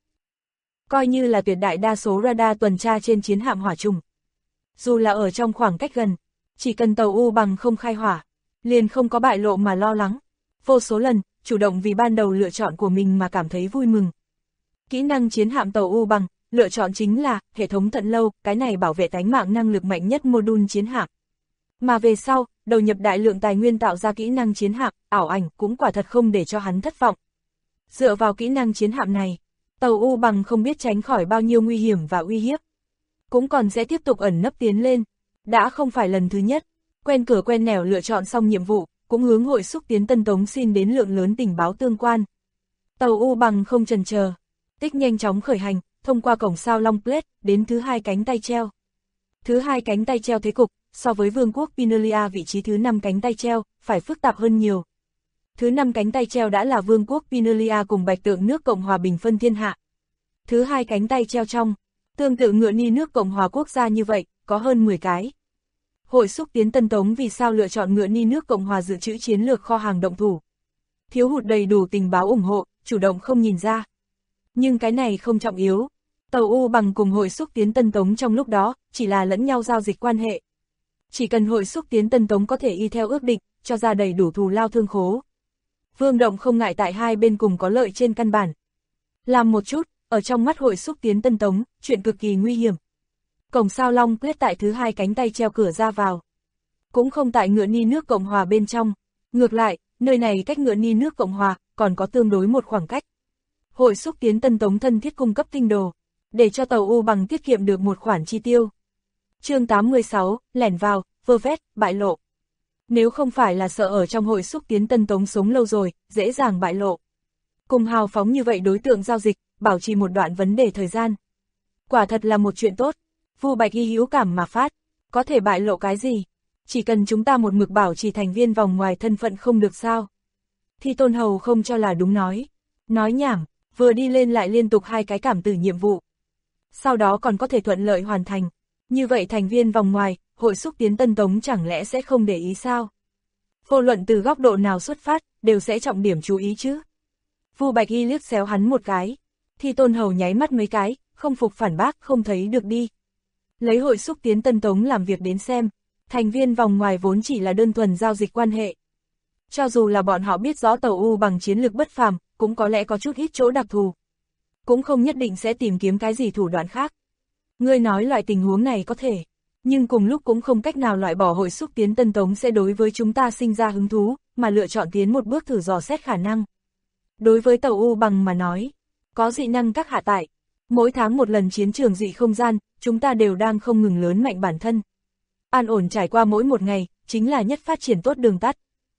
Coi như là tuyệt đại đa số radar tuần tra trên chiến hạm hỏa trùng. Dù là ở trong khoảng cách gần, chỉ cần tàu U Bằng không khai hỏa, liền không có bại lộ mà lo lắng. Vô số lần, chủ động vì ban đầu lựa chọn của mình mà cảm thấy vui mừng. Kỹ năng chiến hạm tàu U Bằng, lựa chọn chính là hệ thống Thận Lâu, cái này bảo vệ tánh mạng năng lực mạnh nhất mô-đun chiến hạm. Mà về sau, đầu nhập đại lượng tài nguyên tạo ra kỹ năng chiến hạm, ảo ảnh cũng quả thật không để cho hắn thất vọng. Dựa vào kỹ năng chiến hạm này, tàu U Bằng không biết tránh khỏi bao nhiêu nguy hiểm và uy hiếp. Cũng còn sẽ tiếp tục ẩn nấp tiến lên. Đã không phải lần thứ nhất, quen cửa quen nẻo lựa chọn xong nhiệm vụ, cũng hướng hội xúc tiến Tân Tống xin đến lượng lớn tình báo tương quan. Tàu U Bằng không chần chờ, tích nhanh chóng khởi hành, thông qua cổng sao Long Plate, đến thứ hai cánh tay treo. Thứ hai cánh tay treo thế cục, so với Vương quốc Pinalia vị trí thứ 5 cánh tay treo, phải phức tạp hơn nhiều. Thứ 5 cánh tay treo đã là Vương quốc Pinalia cùng Bạch Tượng nước Cộng hòa bình phân thiên hạ. Thứ hai cánh tay treo trong, tương tự ngựa ni nước Cộng hòa quốc gia như vậy, có hơn 10 cái. Hội xúc tiến Tân Tống vì sao lựa chọn ngựa ni nước Cộng hòa dự trữ chiến lược kho hàng động thủ? Thiếu hụt đầy đủ tình báo ủng hộ, chủ động không nhìn ra. Nhưng cái này không trọng yếu. Tàu U Bằng cùng hội xúc tiến Tân Tống trong lúc đó, chỉ là lẫn nhau giao dịch quan hệ. Chỉ cần hội xúc tiến Tân Tống có thể y theo ước định, cho ra đầy đủ thù lao thương khố. Vương Động không ngại tại hai bên cùng có lợi trên căn bản. Làm một chút, ở trong mắt hội xúc tiến Tân Tống, chuyện cực kỳ nguy hiểm. Cổng sao Long Plate tại thứ hai cánh tay treo cửa ra vào. Cũng không tại ngựa ni nước Cộng hòa bên trong. Ngược lại, nơi này cách ngựa ni nước Cộng hòa, còn có tương đối một khoảng cách. Hội xúc tiến Tân Tống thân thiết cung cấp tinh đồ, để cho tàu U Bằng tiết kiệm được một khoản chi tiêu. Chương 86, lẻn vào, vơ vét, bại lộ. Nếu không phải là sợ ở trong hội xúc tiến Tân Tống sống lâu rồi, dễ dàng bại lộ. Cùng hào phóng như vậy đối tượng giao dịch, bảo trì một đoạn vấn đề thời gian. Quả thật là một chuyện tốt. Vu Bạch Y hữu cảm mà phát, có thể bại lộ cái gì? Chỉ cần chúng ta một mực bảo trì thành viên vòng ngoài thân phận không được sao? Thi Tôn Hầu không cho là đúng nói. Nói nhảm, vừa đi lên lại liên tục hai cái cảm tử nhiệm vụ. Sau đó còn có thể thuận lợi hoàn thành. Như vậy thành viên vòng ngoài, hội xúc tiến Tân Tống chẳng lẽ sẽ không để ý sao? Vô luận từ góc độ nào xuất phát, đều sẽ trọng điểm chú ý chứ. Vu Bạch Y liếc xéo hắn một cái. Thi Tôn Hầu nháy mắt mấy cái, không phục phản bác, không thấy được đi. Lấy hội xúc tiến Tân Tống làm việc đến xem, thành viên vòng ngoài vốn chỉ là đơn thuần giao dịch quan hệ. Cho dù là bọn họ biết rõ tàu U Bằng chiến lược bất phàm, cũng có lẽ có chút ít chỗ đặc thù. Cũng không nhất định sẽ tìm kiếm cái gì thủ đoạn khác. Ngươi nói loại tình huống này có thể, nhưng cùng lúc cũng không cách nào loại bỏ hội xúc tiến Tân Tống sẽ đối với chúng ta sinh ra hứng thú, mà lựa chọn tiến một bước thử dò xét khả năng. Đối với tàu U Bằng mà nói, có dị năng các hạ tải, mỗi tháng một lần chiến trường dị không gian, chúng ta đều đang không ngừng lớn mạnh bản thân. An ổn trải qua mỗi một ngày, chính là nhất phát triển tốt đường tắt.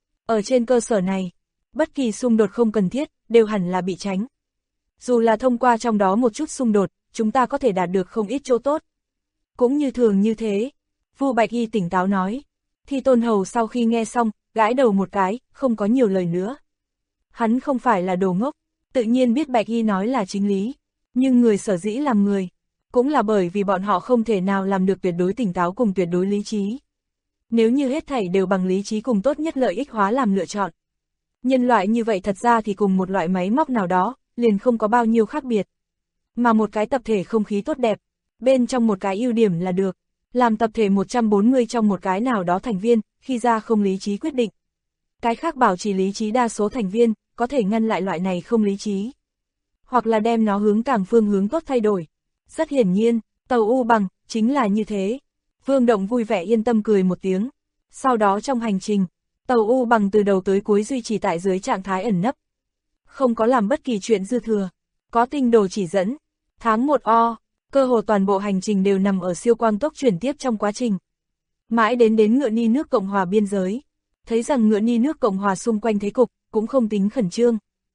Ở trên cơ sở này, bất kỳ xung đột không cần thiết, đều hẳn là bị tránh. Dù là thông qua trong đó một chút xung đột, chúng ta có thể đạt được không ít chỗ tốt. Cũng như thường như thế, Vu Bạch Y tỉnh táo nói. Thi Tôn Hầu sau khi nghe xong, gãi đầu một cái, không có nhiều lời nữa. Hắn không phải là đồ ngốc, tự nhiên biết Bạch Y nói là chính lý. Nhưng người sở dĩ làm người, cũng là bởi vì bọn họ không thể nào làm được tuyệt đối tỉnh táo cùng tuyệt đối lý trí. Nếu như hết thảy đều bằng lý trí cùng tốt nhất lợi ích hóa làm lựa chọn. Nhân loại như vậy thật ra thì cùng một loại máy móc nào đó, liền không có bao nhiêu khác biệt. Mà một cái tập thể không khí tốt đẹp, bên trong một cái ưu điểm là được, làm tập thể 140 trong một cái nào đó thành viên, khi ra không lý trí quyết định. Cái khác bảo trì lý trí đa số thành viên, có thể ngăn lại loại này không lý trí. Hoặc là đem nó hướng càng phương hướng tốt thay đổi. Rất hiển nhiên, tàu U Bằng, chính là như thế. Vương Động vui vẻ yên tâm cười một tiếng. Sau đó trong hành trình, tàu U Bằng từ đầu tới cuối duy trì tại dưới trạng thái ẩn nấp. Không có làm bất kỳ chuyện dư thừa. Có tinh đồ chỉ dẫn. Tháng 1 O, cơ hồ toàn bộ hành trình đều nằm ở siêu quang tốc chuyển tiếp trong quá trình. Mãi đến ngựa ni nước Cộng hòa biên giới. Thấy rằng ngựa ni nước Cộng hòa xung quanh thế cục, cũng không tính khẩn trương.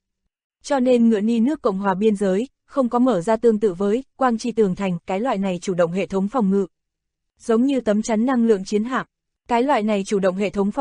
Cho nên ngựa ni nước Cộng hòa biên giới, không có mở ra tương tự với quang chi tường thành, cái loại này chủ động hệ thống phòng ngự. Giống như tấm chắn năng lượng chiến hạm, cái loại này chủ động hệ thống phòng ngự,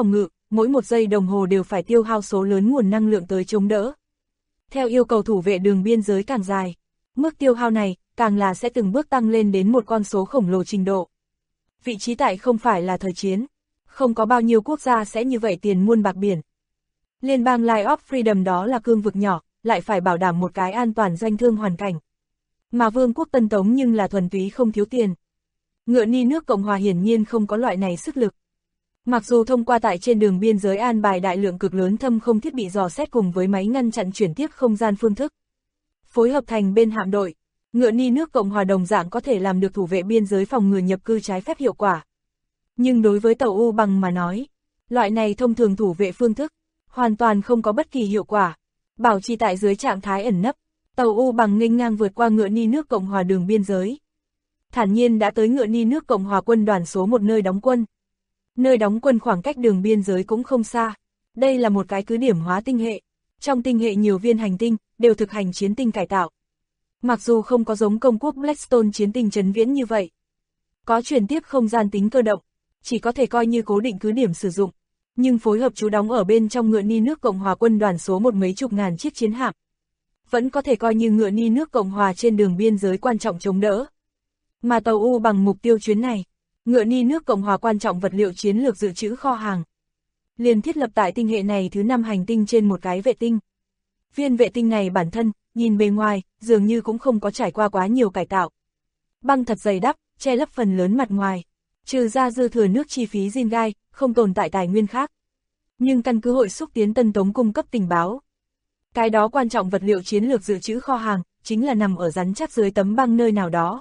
mỗi một giây đồng hồ đều phải tiêu hao số lớn nguồn năng lượng tới chống đỡ. Theo yêu cầu thủ vệ đường biên giới càng dài, mức tiêu hao này càng là sẽ từng bước tăng lên đến một con số khổng lồ trình độ. Vị trí tại không phải là thời chiến, không có bao nhiêu quốc gia sẽ như vậy tiền muôn bạc biển. Liên bang Line of Freedom đó là cương vực nhỏ, lại phải bảo đảm một cái an toàn doanh thương hoàn cảnh. Mà Vương quốc Tân Tống nhưng là thuần túy không thiếu tiền. Ngựa ni nước Cộng hòa hiển nhiên không có loại này sức lực. Mặc dù thông qua tại trên đường biên giới an bài đại lượng cực lớn thâm không thiết bị dò xét cùng với máy ngăn chặn chuyển tiếp không gian phương thức, phối hợp thành bên hạm đội, ngựa ni nước Cộng hòa đồng dạng có thể làm được thủ vệ biên giới phòng ngừa nhập cư trái phép hiệu quả. Nhưng đối với tàu U bằng mà nói, loại này thông thường thủ vệ phương thức, hoàn toàn không có bất kỳ hiệu quả. Bảo trì tại dưới trạng thái ẩn nấp, tàu U bằng nghênh ngang vượt qua ngựa ni nước Cộng hòa đường biên giới. Thản nhiên đã tới ngựa ni nước Cộng hòa quân đoàn số 1 nơi đóng quân. Nơi đóng quân khoảng cách đường biên giới cũng không xa. Đây là một cái cứ điểm hóa tinh hệ. Trong tinh hệ nhiều viên hành tinh, đều thực hành chiến tinh cải tạo. Mặc dù không có giống công quốc Blackstone chiến tinh trấn viễn như vậy. Có chuyển tiếp không gian tính cơ động, chỉ có thể coi như cố định cứ điểm sử dụng. Nhưng phối hợp trú đóng ở bên trong ngựa ni nước Cộng hòa quân đoàn số 1 mấy chục ngàn chiếc chiến hạm. Vẫn có thể coi như ngựa ni nước Cộng hòa trên đường biên giới quan trọng chống đỡ. Mà tàu U bằng mục tiêu chuyến này, ngựa ni nước Cộng hòa quan trọng vật liệu chiến lược dự trữ kho hàng. Liền thiết lập tại tinh hệ này thứ 5 hành tinh trên một cái vệ tinh. Viên vệ tinh này bản thân, nhìn bề ngoài, dường như cũng không có trải qua quá nhiều cải tạo. Băng thật dày đắp, che lấp phần lớn mặt ngoài. Trừ ra dư thừa nước chi phí zin gai, không tồn tại tài nguyên khác. Nhưng căn cứ hội xúc tiến Tân Tống cung cấp tình báo. Cái đó quan trọng vật liệu chiến lược dự trữ kho hàng, chính là nằm ở rắn chắc dưới tấm băng nơi nào đó.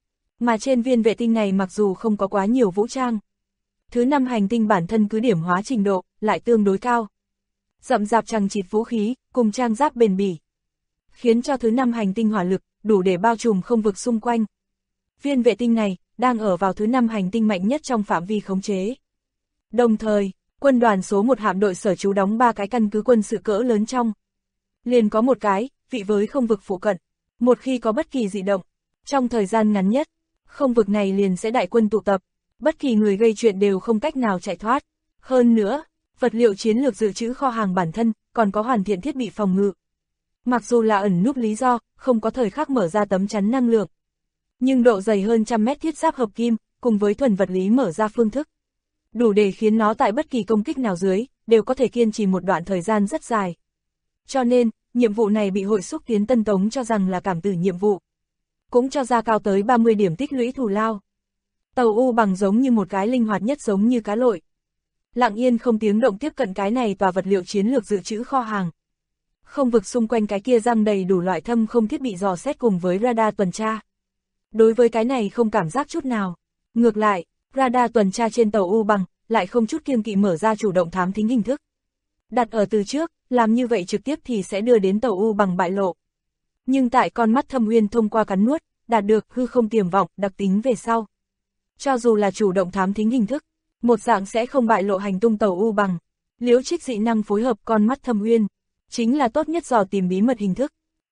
Mà trên viên vệ tinh này mặc dù không có quá nhiều vũ trang, thứ 5 hành tinh bản thân cứ điểm hóa trình độ, lại tương đối cao. Rậm rạp chằng chịt vũ khí, cùng trang giáp bền bỉ, khiến cho thứ 5 hành tinh hỏa lực, đủ để bao trùm không vực xung quanh. Viên vệ tinh này, đang ở vào thứ 5 hành tinh mạnh nhất trong phạm vi khống chế. Đồng thời, quân đoàn số 1 hạm đội sở trú đóng 3 cái căn cứ quân sự cỡ lớn trong. Liền có một cái, vị với không vực phụ cận. Một khi có bất kỳ dị động, trong thời gian ngắn nhất, không vực này liền sẽ đại quân tụ tập. Bất kỳ người gây chuyện đều không cách nào chạy thoát. Hơn nữa, vật liệu chiến lược dự trữ kho hàng bản thân, còn có hoàn thiện thiết bị phòng ngự. Mặc dù là ẩn núp lý do, không có thời khắc mở ra tấm chắn năng lượng. Nhưng độ dày hơn 100 mét thiết giáp hợp kim, cùng với thuần vật lý mở ra phương thức, đủ để khiến nó tại bất kỳ công kích nào dưới, đều có thể kiên trì một đoạn thời gian rất dài. Cho nên, nhiệm vụ này bị hội xúc tiến Tân Tống cho rằng là cảm tử nhiệm vụ. Cũng cho ra cao tới 30 điểm tích lũy thù lao. Tàu U bằng giống như một cái linh hoạt nhất giống như cá lội. Lặng yên không tiếng động tiếp cận cái này tòa vật liệu chiến lược dự trữ kho hàng. Không vực xung quanh cái kia răng đầy đủ loại thâm không thiết bị dò xét cùng với radar tuần tra. Đối với cái này không cảm giác chút nào. Ngược lại, radar tuần tra trên tàu U bằng, lại không chút kiêng kỵ mở ra chủ động thám thính hình thức. Đặt ở từ trước, làm như vậy trực tiếp thì sẽ đưa đến tàu U bằng bại lộ. Nhưng tại con mắt Thâm Uyên thông qua cắn nuốt, đạt được hư không tiềm vọng, đặc tính về sau. Cho dù là chủ động thám thính hình thức, một dạng sẽ không bại lộ hành tung tàu U bằng. Liễu Trích dị năng phối hợp con mắt Thâm Uyên, chính là tốt nhất dò tìm bí mật hình thức.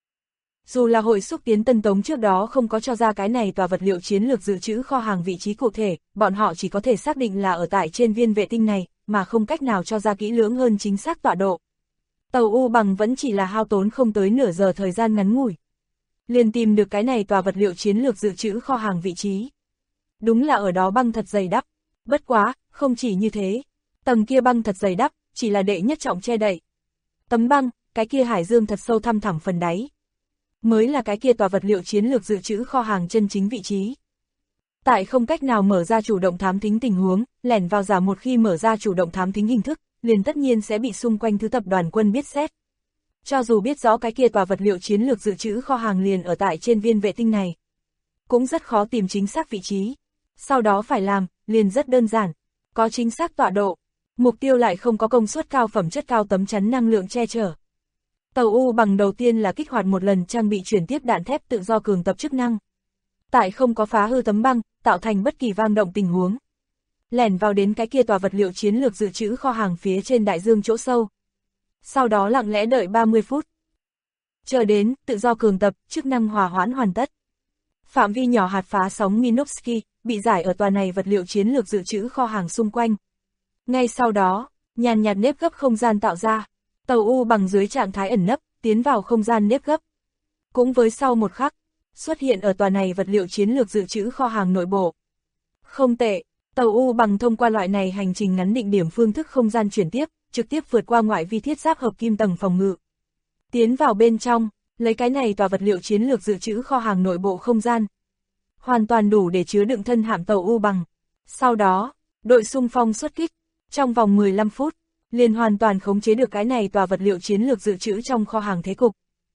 Dù là hội xúc tiến Tân Tống trước đó không có cho ra cái này tòa vật liệu chiến lược dự trữ kho hàng vị trí cụ thể, bọn họ chỉ có thể xác định là ở tại trên viên vệ tinh này, mà không cách nào cho ra kỹ lưỡng hơn chính xác tọa độ. Tàu U bằng vẫn chỉ là hao tốn không tới nửa giờ thời gian ngắn ngủi. Liền tìm được cái này tòa vật liệu chiến lược dự trữ kho hàng vị trí. Đúng là ở đó băng thật dày đắp. Bất quá, không chỉ như thế. Tầng kia băng thật dày đắp, chỉ là đệ nhất trọng che đậy. Tấm băng, cái kia hải dương thật sâu thăm thẳm phần đáy. Mới là cái kia tòa vật liệu chiến lược dự trữ kho hàng chân chính vị trí. Tại không cách nào mở ra chủ động thám thính tình huống, lẻn vào giả một khi mở ra chủ động thám thính hình thức, liền tất nhiên sẽ bị xung quanh thứ tập đoàn quân biết xét. Cho dù biết rõ cái kia tòa vật liệu chiến lược dự trữ kho hàng liền ở tại trên viên vệ tinh này, cũng rất khó tìm chính xác vị trí. Sau đó phải làm, liền rất đơn giản, có chính xác tọa độ, mục tiêu lại không có công suất cao phẩm chất cao tấm chắn năng lượng che chở. Tàu U bằng đầu tiên là kích hoạt một lần trang bị chuyển tiếp đạn thép tự do cường tập chức năng. Tại không có phá hư tấm băng, tạo thành bất kỳ vang động tình huống. Lẻn vào đến cái kia tòa vật liệu chiến lược dự trữ kho hàng phía trên đại dương chỗ sâu. Sau đó lặng lẽ đợi 30 phút. Chờ đến, tự do cường tập, chức năng hòa hoãn hoàn tất. Phạm vi nhỏ hạt phá sóng Minovsky, bị giải ở tòa này vật liệu chiến lược dự trữ kho hàng xung quanh. Ngay sau đó, nhàn nhạt nếp gấp không gian tạo ra. Tàu U bằng dưới trạng thái ẩn nấp, tiến vào không gian nếp gấp. Cũng với sau một khắc, xuất hiện ở tòa này vật liệu chiến lược dự trữ kho hàng nội bộ. Không tệ, tàu U bằng thông qua loại này hành trình ngắn định điểm phương thức không gian chuyển tiếp, trực tiếp vượt qua ngoại vi thiết giáp hợp kim tầng phòng ngự. Tiến vào bên trong, lấy cái này tòa vật liệu chiến lược dự trữ kho hàng nội bộ không gian. Hoàn toàn đủ để chứa đựng thân hạm tàu U bằng. Sau đó, đội xung phong xuất kích, trong vòng 15 phút, liền hoàn toàn khống chế được cái này tòa vật liệu chiến lược dự trữ trong kho hàng thế cục.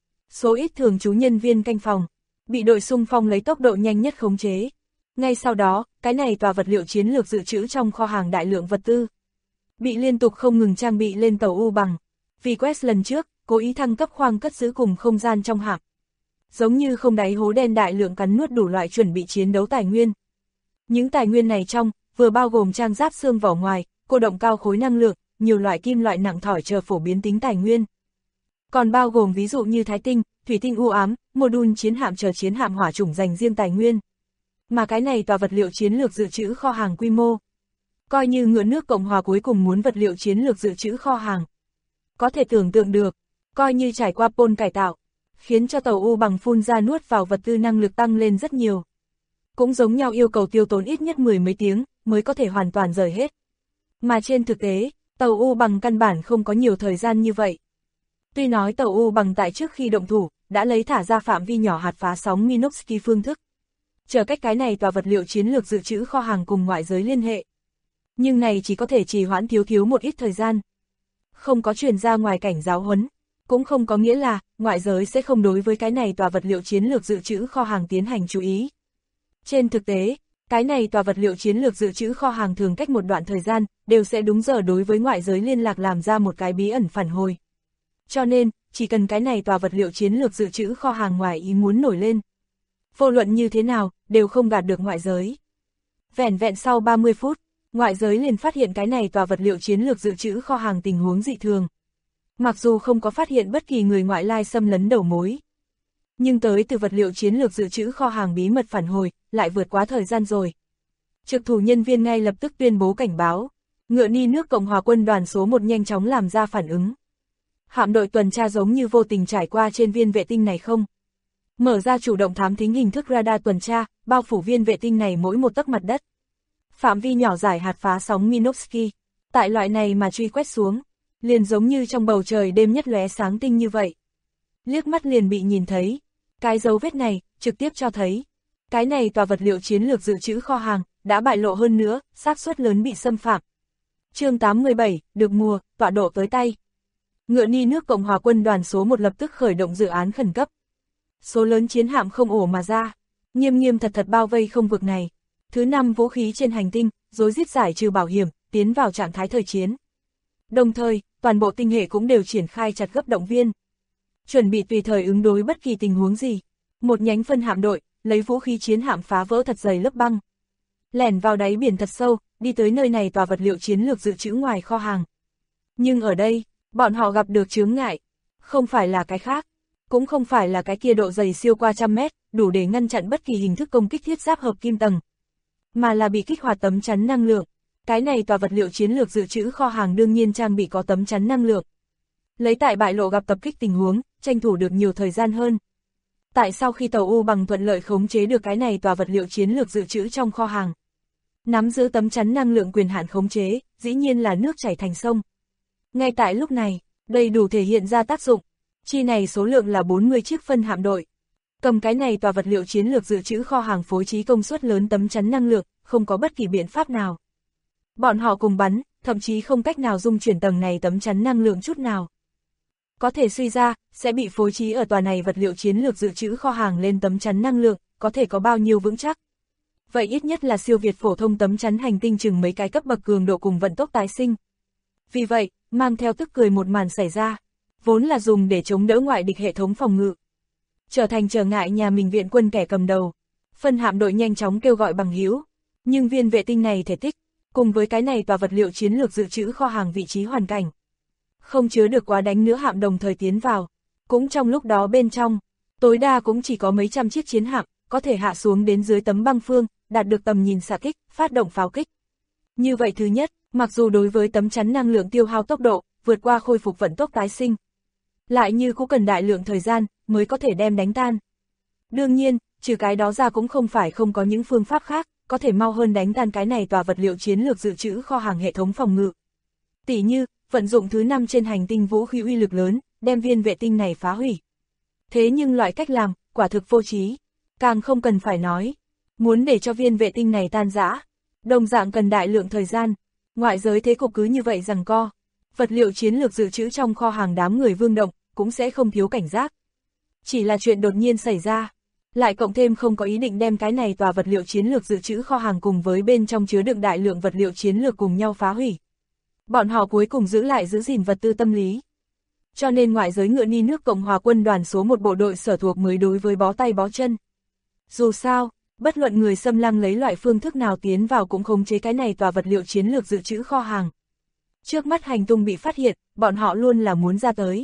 Số ít thường trú nhân viên canh phòng, bị đội xung phong lấy tốc độ nhanh nhất khống chế. Ngay sau đó, cái này tòa vật liệu chiến lược dự trữ trong kho hàng đại lượng vật tư, bị liên tục không ngừng trang bị lên tàu U bằng. Vì quest lần trước, cố ý thăng cấp khoang cất giữ cùng không gian trong hạm. Giống như không đáy hố đen đại lượng cắn nuốt đủ loại chuẩn bị chiến đấu tài nguyên. Những tài nguyên này trong, vừa bao gồm trang giáp xương vỏ ngoài, cô động cao khối năng lượng, nhiều loại kim loại nặng thỏi chờ phổ biến tính tài nguyên. Còn bao gồm ví dụ như thái tinh, thủy tinh u ám, module chiến hạm chờ chiến hạm hỏa chủng dành riêng tài nguyên. Mà cái này tòa vật liệu chiến lược dự trữ kho hàng quy mô. Coi như ngựa nước Cộng hòa cuối cùng muốn vật liệu chiến lược dự trữ kho hàng. Có thể tưởng tượng được, coi như trải qua pôn cải tạo, khiến cho tàu U bằng phun ra nuốt vào vật tư năng lực tăng lên rất nhiều. Cũng giống nhau yêu cầu tiêu tốn ít nhất 10 mấy tiếng, mới có thể hoàn toàn rời hết. Mà trên thực tế, tàu U bằng căn bản không có nhiều thời gian như vậy. Tuy nói tàu U bằng tại trước khi động thủ, đã lấy thả ra phạm vi nhỏ hạt phá sóng Minovsky phương thức. Chờ cách cái này tòa vật liệu chiến lược dự trữ kho hàng cùng ngoại giới liên hệ. Nhưng này chỉ có thể trì hoãn thiếu một ít thời gian. Không có truyền ra ngoài cảnh giáo huấn, cũng không có nghĩa là ngoại giới sẽ không đối với cái này tòa vật liệu chiến lược dự trữ kho hàng tiến hành chú ý. Trên thực tế, cái này tòa vật liệu chiến lược dự trữ kho hàng thường cách một đoạn thời gian, đều sẽ đúng giờ đối với ngoại giới liên lạc làm ra một cái bí ẩn phản hồi. Cho nên, chỉ cần cái này tòa vật liệu chiến lược dự trữ kho hàng ngoài ý muốn nổi lên. Vô luận như thế nào, đều không gạt được ngoại giới. Vẻn vẹn sau 30 phút, ngoại giới liền phát hiện cái này tòa vật liệu chiến lược dự trữ kho hàng tình huống dị thường. Mặc dù không có phát hiện bất kỳ người ngoại lai xâm lấn đầu mối, nhưng tới từ vật liệu chiến lược dự trữ kho hàng bí mật phản hồi, lại vượt quá thời gian rồi. Trực thủ nhân viên ngay lập tức tuyên bố cảnh báo, ngựa ni nước Cộng hòa quân đoàn số 1 nhanh chóng làm ra phản ứng. Hạm đội tuần tra giống như vô tình trải qua trên viên vệ tinh này không. Mở ra chủ động thám thính hình thức radar tuần tra, bao phủ viên vệ tinh này mỗi một tấc mặt đất. Phạm vi nhỏ giải hạt phá sóng Minovsky, tại loại này mà truy quét xuống, liền giống như trong bầu trời đêm nhất lóe sáng tinh như vậy. Liếc mắt liền bị nhìn thấy, cái dấu vết này, trực tiếp cho thấy, cái này tòa vật liệu chiến lược dự trữ kho hàng, đã bại lộ hơn nữa, xác suất lớn bị xâm phạm. Chương 87, được mùa, tọa độ tới tay. Ngựa ni nước Cộng hòa quân đoàn số 1 lập tức khởi động dự án khẩn cấp. Số lớn chiến hạm không ổ mà ra, nghiêm thật bao vây không vực này. Thứ 5 vũ khí trên hành tinh, rối rít giải trừ bảo hiểm, tiến vào trạng thái thời chiến. Đồng thời, toàn bộ tinh hệ cũng đều triển khai chặt gấp động viên. Chuẩn bị tùy thời ứng đối bất kỳ tình huống gì. Một nhánh phân hạm đội, lấy vũ khí chiến hạm phá vỡ thật dày lớp băng. Lẻn vào đáy biển thật sâu, đi tới nơi này tòa vật liệu chiến lược dự trữ ngoài kho hàng. Nhưng ở đây, bọn họ gặp được chướng ngại. Không phải là cái khác, cũng không phải là cái kia độ dày siêu qua 100 mét, đủ để ngăn chặn bất kỳ hình thức công kích thiết giáp hợp kim tầng. Mà là bị kích hoạt tấm chắn năng lượng. Cái này tòa vật liệu chiến lược dự trữ kho hàng đương nhiên trang bị có tấm chắn năng lượng. Lấy tại bại lộ gặp tập kích tình huống, tranh thủ được nhiều thời gian hơn. Tại sau khi tàu U bằng thuận lợi khống chế được cái này tòa vật liệu chiến lược dự trữ trong kho hàng. Nắm giữ tấm chắn năng lượng quyền hạn khống chế, dĩ nhiên là nước chảy thành sông. Ngay tại lúc này, đầy đủ thể hiện ra tác dụng. Chi này số lượng là 40 chiếc phân hạm đội. Cầm cái này tòa vật liệu chiến lược dự trữ kho hàng phối trí công suất lớn tấm chắn năng lượng, không có bất kỳ biện pháp nào. Bọn họ cùng bắn, thậm chí không cách nào dung chuyển tầng này tấm chắn năng lượng chút nào. Có thể suy ra, sẽ bị phối trí ở tòa này vật liệu chiến lược dự trữ kho hàng lên tấm chắn năng lượng, có thể có bao nhiêu vững chắc. Vậy ít nhất là siêu việt phổ thông tấm chắn hành tinh chừng mấy cái cấp bậc cường độ cùng vận tốc tái sinh. Vì vậy, mang theo tức cười một màn xảy ra, vốn là dùng để chống đỡ ngoại địch hệ thống phòng ngự. Trở thành trở ngại nhà mình viện quân kẻ cầm đầu. Phân hạm đội nhanh chóng kêu gọi bằng hữu, nhưng viên vệ tinh này thể tích, cùng với cái này tòa vật liệu chiến lược dự trữ kho hàng vị trí hoàn cảnh, không chứa được quá đánh nữa hạm đồng thời tiến vào. Cũng trong lúc đó bên trong, tối đa cũng chỉ có mấy trăm chiếc chiến hạm, có thể hạ xuống đến dưới tấm băng phương, đạt được tầm nhìn xạ kích, phát động pháo kích. Như vậy thứ nhất, Mặc dù đối với tấm chắn năng lượng tiêu hao tốc độ, vượt qua khôi phục vận tốc tái sinh, lại như cũng cần đại lượng thời gian mới có thể đem đánh tan. Đương nhiên, trừ cái đó ra cũng không phải không có những phương pháp khác, có thể mau hơn đánh tan cái này tòa vật liệu chiến lược dự trữ kho hàng hệ thống phòng ngự. Tỉ như, vận dụng thứ 5 trên hành tinh vũ khí uy lực lớn, đem viên vệ tinh này phá hủy. Thế nhưng loại cách làm, quả thực vô trí. Càng không cần phải nói, muốn để cho viên vệ tinh này tan rã, đồng dạng cần đại lượng thời gian. Ngoại giới thế cục cứ như vậy giằng co, vật liệu chiến lược dự trữ trong kho hàng đám người Vương Động cũng sẽ không thiếu cảnh giác. Chỉ là chuyện đột nhiên xảy ra, lại cộng thêm không có ý định đem cái này tòa vật liệu chiến lược dự trữ kho hàng cùng với bên trong chứa đựng đại lượng vật liệu chiến lược cùng nhau phá hủy. Bọn họ cuối cùng giữ lại giữ gìn vật tư tâm lý. Cho nên ngoại giới ngựa ni nước Cộng hòa quân đoàn số 1 bộ đội sở thuộc mới đối với bó tay bó chân. Dù sao, bất luận người xâm lăng lấy loại phương thức nào tiến vào cũng khống chế cái này tòa vật liệu chiến lược dự trữ kho hàng. Trước mắt hành tung bị phát hiện, bọn họ luôn là muốn ra tới.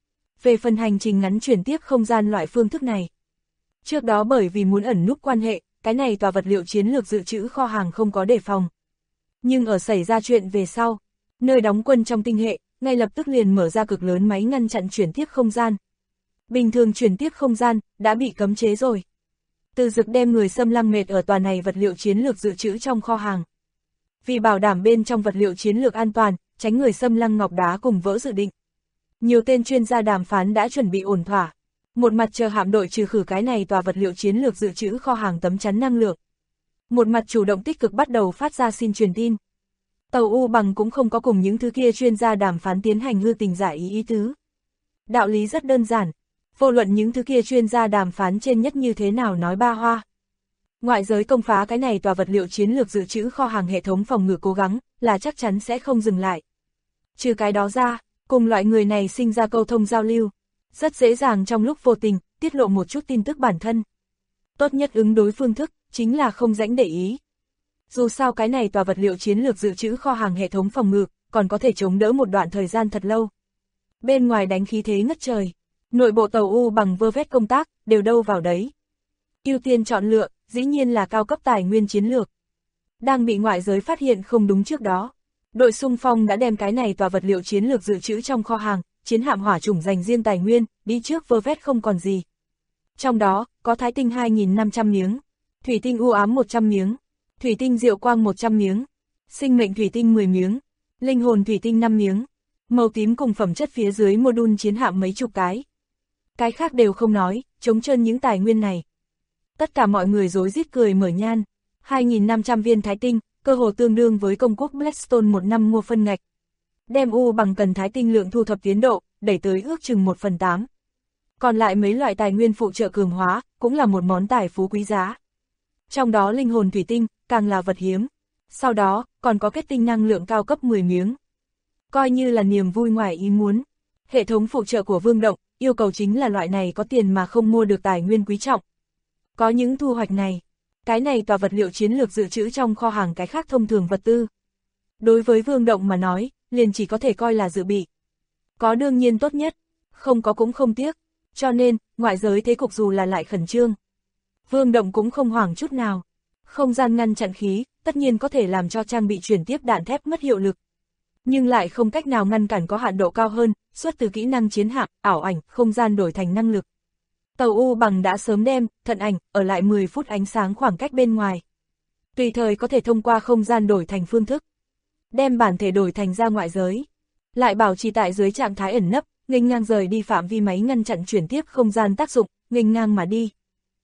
Về phần hành trình ngắn chuyển tiếp không gian loại phương thức này, trước đó bởi vì muốn ẩn núp quan hệ, cái này tòa vật liệu chiến lược dự trữ kho hàng không có đề phòng. Nhưng ở xảy ra chuyện về sau, nơi đóng quân trong tinh hệ, ngay lập tức liền mở ra cực lớn máy ngăn chặn chuyển tiếp không gian. Bình thường chuyển tiếp không gian, đã bị cấm chế rồi. Từ Dực đem người xâm lăng mệt ở tòa này vật liệu chiến lược dự trữ trong kho hàng. Vì bảo đảm bên trong vật liệu chiến lược an toàn, tránh người xâm lăng ngọc đá cùng vỡ dự định. Nhiều tên chuyên gia đàm phán đã chuẩn bị ổn thỏa. Một mặt chờ hạm đội trừ khử cái này tòa vật liệu chiến lược dự trữ kho hàng tấm chắn năng lượng. Một mặt chủ động tích cực bắt đầu phát ra xin truyền tin. Tàu U Bằng cũng không có cùng những thứ kia chuyên gia đàm phán tiến hành hư tình giả ý tứ. Đạo lý rất đơn giản, vô luận những thứ kia chuyên gia đàm phán trên nhất như thế nào nói ba hoa. Ngoại giới công phá cái này tòa vật liệu chiến lược dự trữ kho hàng hệ thống phòng ngự cố gắng, là chắc chắn sẽ không dừng lại. Trừ cái đó ra, cùng loại người này sinh ra câu thông giao lưu, rất dễ dàng trong lúc vô tình, tiết lộ một chút tin tức bản thân. Tốt nhất ứng đối phương thức, chính là không rãnh để ý. Dù sao cái này tòa vật liệu chiến lược dự trữ kho hàng hệ thống phòng ngự, còn có thể chống đỡ một đoạn thời gian thật lâu. Bên ngoài đánh khí thế ngất trời, nội bộ tàu U Bằng vơ vét công tác, đều đâu vào đấy. Ưu tiên chọn lựa, dĩ nhiên là cao cấp tài nguyên chiến lược. Đang bị ngoại giới phát hiện không đúng trước đó, đội xung phong đã đem cái này tòa vật liệu chiến lược dự trữ trong kho hàng, chiến hạm hỏa chủng dành riêng tài nguyên, đi trước vơ vét không còn gì. Trong đó, có thái tinh 2.500 miếng, thủy tinh u ám 100 miếng, thủy tinh diệu quang 100 miếng, sinh mệnh thủy tinh 10 miếng, linh hồn thủy tinh 5 miếng, màu tím cùng phẩm chất phía dưới module chiến hạm mấy chục cái. Cái khác đều không nói, trống trơn những tài nguyên này. Tất cả mọi người rối rít cười mở nhan, 2.500 viên thái tinh, cơ hồ tương đương với công quốc Blackstone một năm mua phân ngạch. Đem U Bằng cần thái tinh lượng thu thập tiến độ, đẩy tới ước chừng 1/8. Còn lại mấy loại tài nguyên phụ trợ cường hóa, cũng là một món tài phú quý giá. Trong đó linh hồn thủy tinh, càng là vật hiếm. Sau đó, còn có kết tinh năng lượng cao cấp 10 miếng. Coi như là niềm vui ngoài ý muốn. Hệ thống phụ trợ của Vương Động, yêu cầu chính là loại này có tiền mà không mua được tài nguyên quý trọng. Có những thu hoạch này, cái này tòa vật liệu chiến lược dự trữ trong kho hàng cái khác thông thường vật tư. Đối với Vương Động mà nói, liền chỉ có thể coi là dự bị. Có đương nhiên tốt nhất, không có cũng không tiếc. Cho nên, ngoại giới thế cục dù là lại khẩn trương, Vương Động cũng không hoảng chút nào. Không gian ngăn chặn khí, tất nhiên có thể làm cho trang bị chuyển tiếp đạn thép mất hiệu lực. Nhưng lại không cách nào ngăn cản có hạn độ cao hơn, xuất từ kỹ năng chiến hạm, ảo ảnh, không gian đổi thành năng lực. Tàu U Bằng đã sớm đem, thận ảnh, ở lại 10 phút ánh sáng khoảng cách bên ngoài. Tùy thời có thể thông qua không gian đổi thành phương thức. Đem bản thể đổi thành ra ngoại giới. Lại bảo trì tại dưới trạng thái ẩn nấp, nghênh ngang rời đi phạm vi máy ngăn chặn chuyển tiếp không gian tác dụng, nghênh ngang mà đi.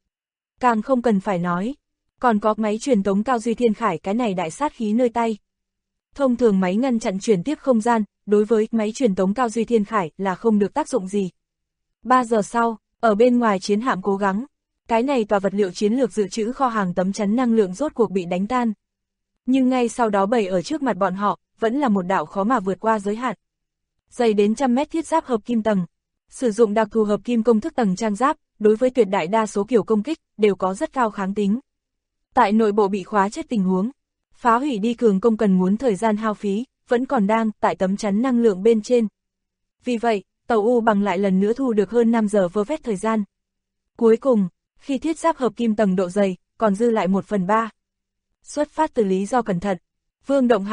Càng không cần phải nói, còn có máy truyền tống cao duy thiên khải cái này đại sát khí nơi tay. Thông thường máy ngăn chặn chuyển tiếp không gian, đối với máy truyền tống cao duy thiên khải là không được tác dụng gì. 3 giờ sau, ở bên ngoài chiến hạm cố gắng, cái này tòa vật liệu chiến lược dự trữ kho hàng tấm chắn năng lượng rốt cuộc bị đánh tan. Nhưng ngay sau đó bày ở trước mặt bọn họ, vẫn là một đạo khó mà vượt qua giới hạn. Dày đến 100 mét thiết giáp hợp kim tầng, sử dụng đặc thù hợp kim công thức tầng trang giáp, đối với tuyệt đại đa số kiểu công kích, đều có rất cao kháng tính. Tại nội bộ bị khóa chết tình huống, phá hủy đi cường công cần muốn thời gian hao phí, vẫn còn đang tại tấm chắn năng lượng bên trên. Vì vậy, tàu U Bằng lại lần nữa thu được hơn 5 giờ vơ vét thời gian. Cuối cùng, khi thiết giáp hợp kim tầng độ dày, còn dư lại 1/3. Xuất phát từ lý do cẩn thận, Vương Động hạ lệnh,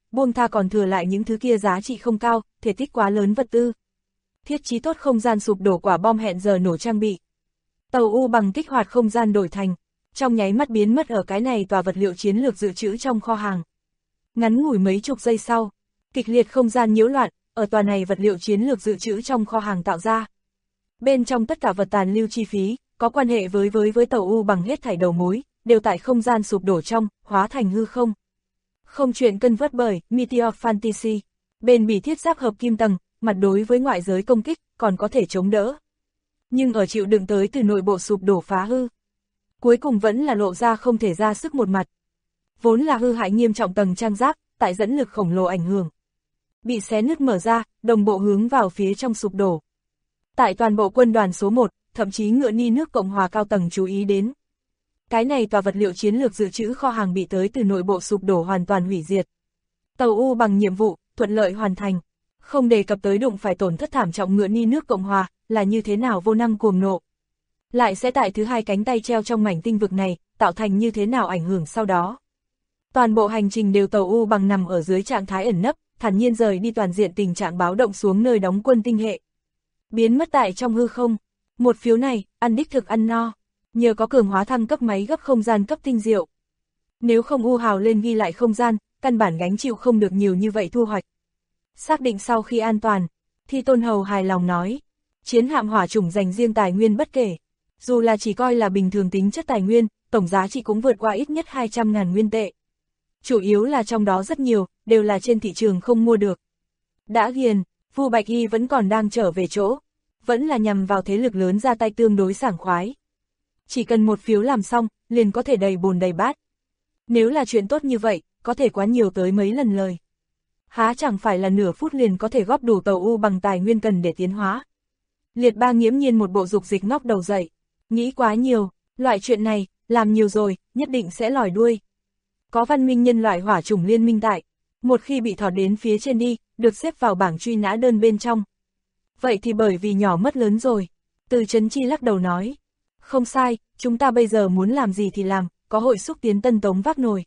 buông tha còn thừa lại những thứ kia giá trị không cao, thể tích quá lớn vật tư. Thiết trí tốt không gian sụp đổ quả bom hẹn giờ nổ trang bị. Tàu U bằng kích hoạt không gian đổi thành, trong nháy mắt biến mất ở cái này tòa vật liệu chiến lược dự trữ trong kho hàng. Ngắn ngủi mấy chục giây sau, kịch liệt không gian nhiễu loạn, ở tòa này vật liệu chiến lược dự trữ trong kho hàng tạo ra. Bên trong tất cả vật tàn lưu chi phí, có quan hệ với tàu U bằng hết thảy đầu mối, đều tại không gian sụp đổ trong, hóa thành hư không. Không chuyện cân vớt bởi Meteor Fantasy, bền bỉ thiết giáp hợp kim tầng, mặt đối với ngoại giới công kích, còn có thể chống đỡ. Nhưng ở chịu đựng tới từ nội bộ sụp đổ phá hư, cuối cùng vẫn là lộ ra không thể ra sức một mặt. Vốn là hư hại nghiêm trọng tầng trang giáp, tại dẫn lực khổng lồ ảnh hưởng, bị xé nứt mở ra, đồng bộ hướng vào phía trong sụp đổ. Tại toàn bộ quân đoàn số 1, thậm chí ngựa ni nước Cộng hòa cao tầng chú ý đến. Cái này tòa vật liệu chiến lược dự trữ kho hàng bị tới từ nội bộ sụp đổ hoàn toàn hủy diệt. Tàu U bằng nhiệm vụ, thuận lợi hoàn thành. Không đề cập tới đụng phải tổn thất thảm trọng ngựa ni nước Cộng hòa, là như thế nào vô năng cuồng nộ. Lại sẽ tại thứ hai cánh tay treo trong mảnh tinh vực này, tạo thành như thế nào ảnh hưởng sau đó. Toàn bộ hành trình đều tàu U bằng nằm ở dưới trạng thái ẩn nấp, thản nhiên rời đi toàn diện tình trạng báo động xuống nơi đóng quân tinh hệ. Biến mất tại trong hư không. Một phiếu này, ăn đích thực ăn no. Nhờ có cường hóa thăng cấp máy gấp không gian cấp tinh diệu. Nếu không U hào lên ghi lại không gian, căn bản gánh chịu không được nhiều như vậy thu hoạch. Xác định sau khi an toàn, Thi Tôn Hầu hài lòng nói. Chiến hạm hỏa chủng dành riêng tài nguyên bất kể. Dù là chỉ coi là bình thường tính chất tài nguyên, tổng giá trị cũng vượt qua ít nhất 200.000 nguyên tệ. Chủ yếu là trong đó rất nhiều, đều là trên thị trường không mua được. Đã ghiền, Vu Bạch Y vẫn còn đang trở về chỗ. Vẫn là nhằm vào thế lực lớn ra tay tương đối sảng khoái. Chỉ cần một phiếu làm xong, liền có thể đầy bồn đầy bát. Nếu là chuyện tốt như vậy, có thể quá nhiều tới mấy lần lời. Há chẳng phải là nửa phút liền có thể góp đủ tàu U bằng tài nguyên cần để tiến hóa. Liệt Ba nghiễm nhiên một bộ dục dịch ngóc đầu dậy. Nghĩ quá nhiều, loại chuyện này, làm nhiều rồi, nhất định sẽ lòi đuôi. Có văn minh nhân loại hỏa chủng liên minh tại. Một khi bị thò đến phía trên đi, được xếp vào bảng truy nã đơn bên trong. Vậy thì bởi vì nhỏ mất lớn rồi. Từ Chấn Chi lắc đầu nói. Không sai, chúng ta bây giờ muốn làm gì thì làm, có hội xúc tiến Tân Tống vác nồi.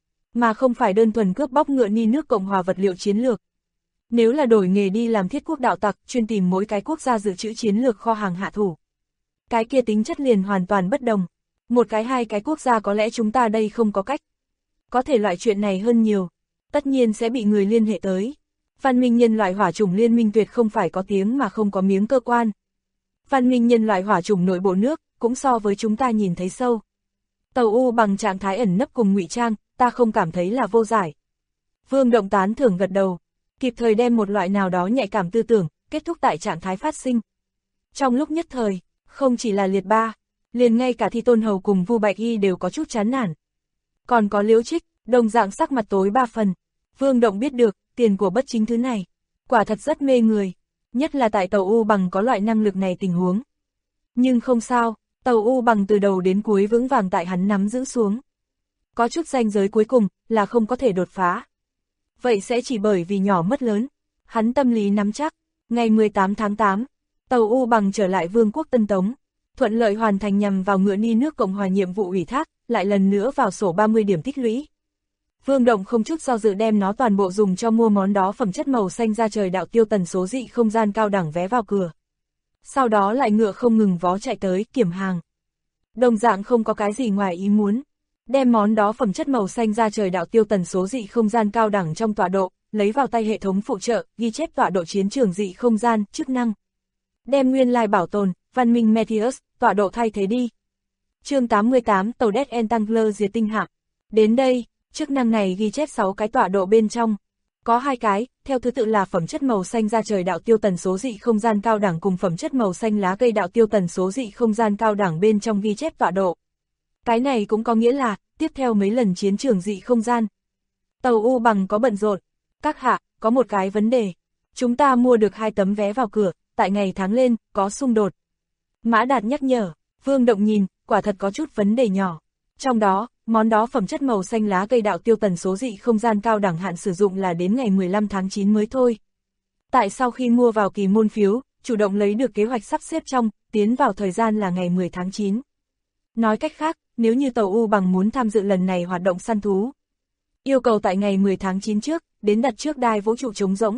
Mà không phải đơn thuần cướp bóc ngựa ni nước Cộng hòa vật liệu chiến lược. Nếu là đổi nghề đi làm thiết quốc đạo tặc, chuyên tìm mỗi cái quốc gia dự trữ chiến lược kho hàng hạ thủ. Cái kia tính chất liền hoàn toàn bất đồng. Một cái hai cái quốc gia có lẽ chúng ta đây không có cách. Có thể loại chuyện này hơn nhiều. Tất nhiên sẽ bị người liên hệ tới. Văn minh nhân loại hỏa chủng liên minh tuyệt không phải có tiếng mà không có miếng cơ quan. Văn minh nhân loại hỏa chủng nội bộ nước, cũng so với chúng ta nhìn thấy sâu. Tàu U bằng trạng thái ẩn nấp cùng ngụy trang, ta không cảm thấy là vô giải. Vương Động tán thưởng gật đầu, kịp thời đem một loại nào đó nhạy cảm tư tưởng, kết thúc tại trạng thái phát sinh. Trong lúc nhất thời, không chỉ là Liệt Ba, liền ngay cả Thi Tôn Hầu cùng Vu Bạch Y đều có chút chán nản. Còn có Liễu Trích, đồng dạng sắc mặt tối 3 phần. Vương Động biết được, tiền của bất chính thứ này, quả thật rất mê người, nhất là tại tàu U bằng có loại năng lực này tình huống. Nhưng không sao, tàu U bằng từ đầu đến cuối vững vàng tại hắn nắm giữ xuống. Có chút ranh giới cuối cùng, là không có thể đột phá. Vậy sẽ chỉ bởi vì nhỏ mất lớn. Hắn tâm lý nắm chắc, ngày 18 tháng 8, tàu U bằng trở lại Vương quốc Tân Tống, thuận lợi hoàn thành nhằm vào ngựa ni nước Cộng hòa nhiệm vụ ủy thác, lại lần nữa vào sổ 30 điểm tích lũy. Vương Động không chút do dự đem nó toàn bộ dùng cho mua món đó phẩm chất màu xanh ra trời đạo tiêu tần số dị không gian cao đẳng vé vào cửa. Sau đó lại ngựa không ngừng vó chạy tới, kiểm hàng. Đồng dạng không có cái gì ngoài ý muốn. Đem món đó phẩm chất màu xanh ra trời đạo tiêu tần số dị không gian cao đẳng trong tọa độ, lấy vào tay hệ thống phụ trợ, ghi chép tọa độ chiến trường dị không gian, chức năng. Đem nguyên lai bảo tồn, văn minh Meteus, tọa độ thay thế đi. Chương 88 tàu Death Entangler diệt tinh hạm. Đến đây, chức năng này ghi chép 6 cái tọa độ bên trong. Có 2 cái, theo thứ tự là phẩm chất màu xanh ra trời đạo tiêu tần số dị không gian cao đẳng cùng phẩm chất màu xanh lá cây đạo tiêu tần số dị không gian cao đẳng bên trong ghi chép tọa độ. Cái này cũng có nghĩa là, tiếp theo mấy lần chiến trường dị không gian. Tàu U bằng có bận rộn. Các hạ, có một cái vấn đề. Chúng ta mua được 2 tấm vé vào cửa, tại ngày tháng lên, có xung đột. Mã Đạt nhắc nhở, Vương Động nhìn, quả thật có chút vấn đề nhỏ. Trong đó, món đó phẩm chất màu xanh lá cây đạo tiêu tần số dị không gian cao đẳng hạn sử dụng là đến ngày 15 tháng 9 mới thôi. Tại sau khi mua vào kỳ môn phiếu, chủ động lấy được kế hoạch sắp xếp trong, tiến vào thời gian là ngày 10 tháng 9. Nói cách khác, nếu như tàu U bằng muốn tham dự lần này hoạt động săn thú, yêu cầu tại ngày 10 tháng 9 trước, đến đặt trước đai vũ trụ trống rỗng.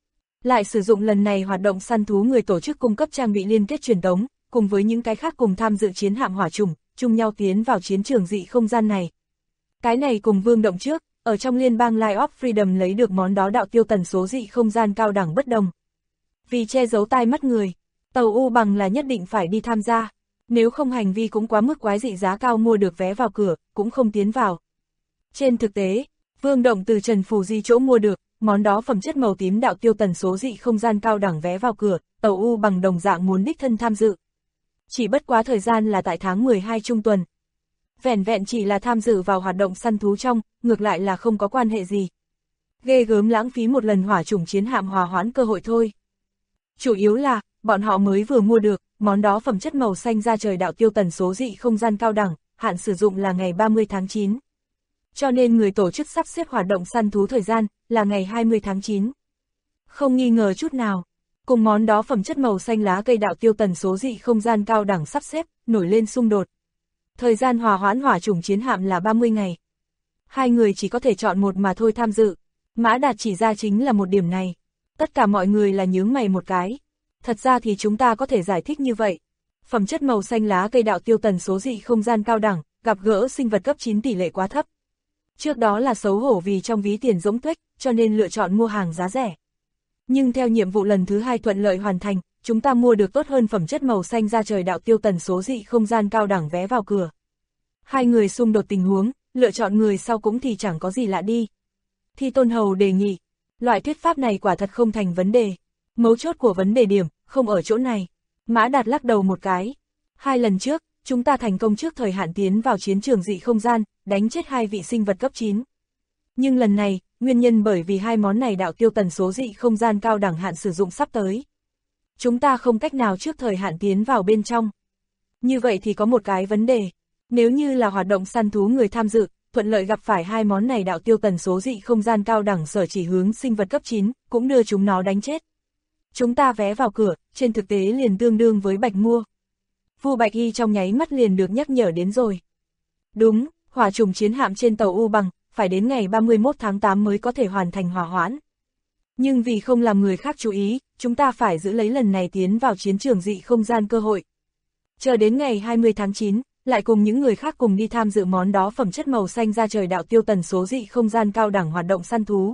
Lại sử dụng lần này hoạt động săn thú người tổ chức cung cấp trang bị liên kết truyền tống, cùng với những cái khác cùng tham dự chiến hạm hỏa trùng, chung nhau tiến vào chiến trường dị không gian này. Cái này cùng Vương Động trước, ở trong liên bang Line of Freedom lấy được món đó đạo tiêu tần số dị không gian cao đẳng bất đồng. Vì che giấu tai mắt người, tàu U Bằng là nhất định phải đi tham gia, nếu không hành vi cũng quá mức quái dị, giá cao mua được vé vào cửa, cũng không tiến vào. Trên thực tế, Vương Động từ Trần Phù Di chỗ mua được, món đó phẩm chất màu tím đạo tiêu tần số dị không gian cao đẳng vé vào cửa, tàu U Bằng đồng dạng muốn đích thân tham dự. Chỉ bất quá thời gian là tại tháng 12 trung tuần. Vẻn vẹn chỉ là tham dự vào hoạt động săn thú trong, ngược lại là không có quan hệ gì. Ghê gớm lãng phí một lần hỏa chủng chiến hạm hòa hoãn cơ hội thôi. Chủ yếu là, bọn họ mới vừa mua được, món đó phẩm chất màu xanh da trời đạo tiêu tần số dị không gian cao đẳng, hạn sử dụng là ngày 30 tháng 9. Cho nên người tổ chức sắp xếp hoạt động săn thú thời gian, là ngày 20 tháng 9. Không nghi ngờ chút nào, cùng món đó phẩm chất màu xanh lá cây đạo tiêu tần số dị không gian cao đẳng sắp xếp, nổi lên xung đột. Thời gian hòa hoãn hỏa chủng chiến hạm là 30 ngày. Hai người chỉ có thể chọn một mà thôi tham dự. Mã Đạt chỉ ra chính là một điểm này. Tất cả mọi người là nhướng mày một cái. Thật ra thì chúng ta có thể giải thích như vậy. Phẩm chất màu xanh lá cây đạo tiêu tần số dị không gian cao đẳng, gặp gỡ sinh vật cấp 9 tỷ lệ quá thấp. Trước đó là xấu hổ vì trong ví tiền rỗng tuếch, cho nên lựa chọn mua hàng giá rẻ. Nhưng theo nhiệm vụ lần thứ 2 thuận lợi hoàn thành, chúng ta mua được tốt hơn phẩm chất màu xanh da trời đạo tiêu tần số dị không gian cao đẳng vé vào cửa. Hai người xung đột tình huống, lựa chọn người sau cũng thì chẳng có gì lạ đi. Thi Tôn Hầu đề nghị, loại thuyết pháp này quả thật không thành vấn đề. Mấu chốt của vấn đề điểm, không ở chỗ này. Mã Đạt lắc đầu một cái. 2 lần trước, chúng ta thành công trước thời hạn tiến vào chiến trường dị không gian, đánh chết 2 vị sinh vật cấp 9. Nhưng lần này, nguyên nhân bởi vì 2 món này đạo tiêu tần số dị không gian cao đẳng hạn sử dụng sắp tới. Chúng ta không cách nào trước thời hạn tiến vào bên trong. Như vậy thì có một cái vấn đề. Nếu như là hoạt động săn thú người tham dự, thuận lợi gặp phải 2 món này đạo tiêu tần số dị không gian cao đẳng sở chỉ hướng sinh vật cấp 9, cũng đưa chúng nó đánh chết. Chúng ta vé vào cửa, trên thực tế liền tương đương với bạch mua. Vu Bạch Y trong nháy mắt liền được nhắc nhở đến rồi. Đúng, hỏa trùng chiến hạm trên tàu U Bằng, phải đến ngày 31 tháng 8 mới có thể hoàn thành hỏa hoãn. Nhưng vì không làm người khác chú ý, chúng ta phải giữ lấy lần này tiến vào chiến trường dị không gian cơ hội. Chờ đến ngày 20 tháng 9, lại cùng những người khác cùng đi tham dự món đó phẩm chất màu xanh da trời đạo tiêu tần số dị không gian cao đẳng hoạt động săn thú.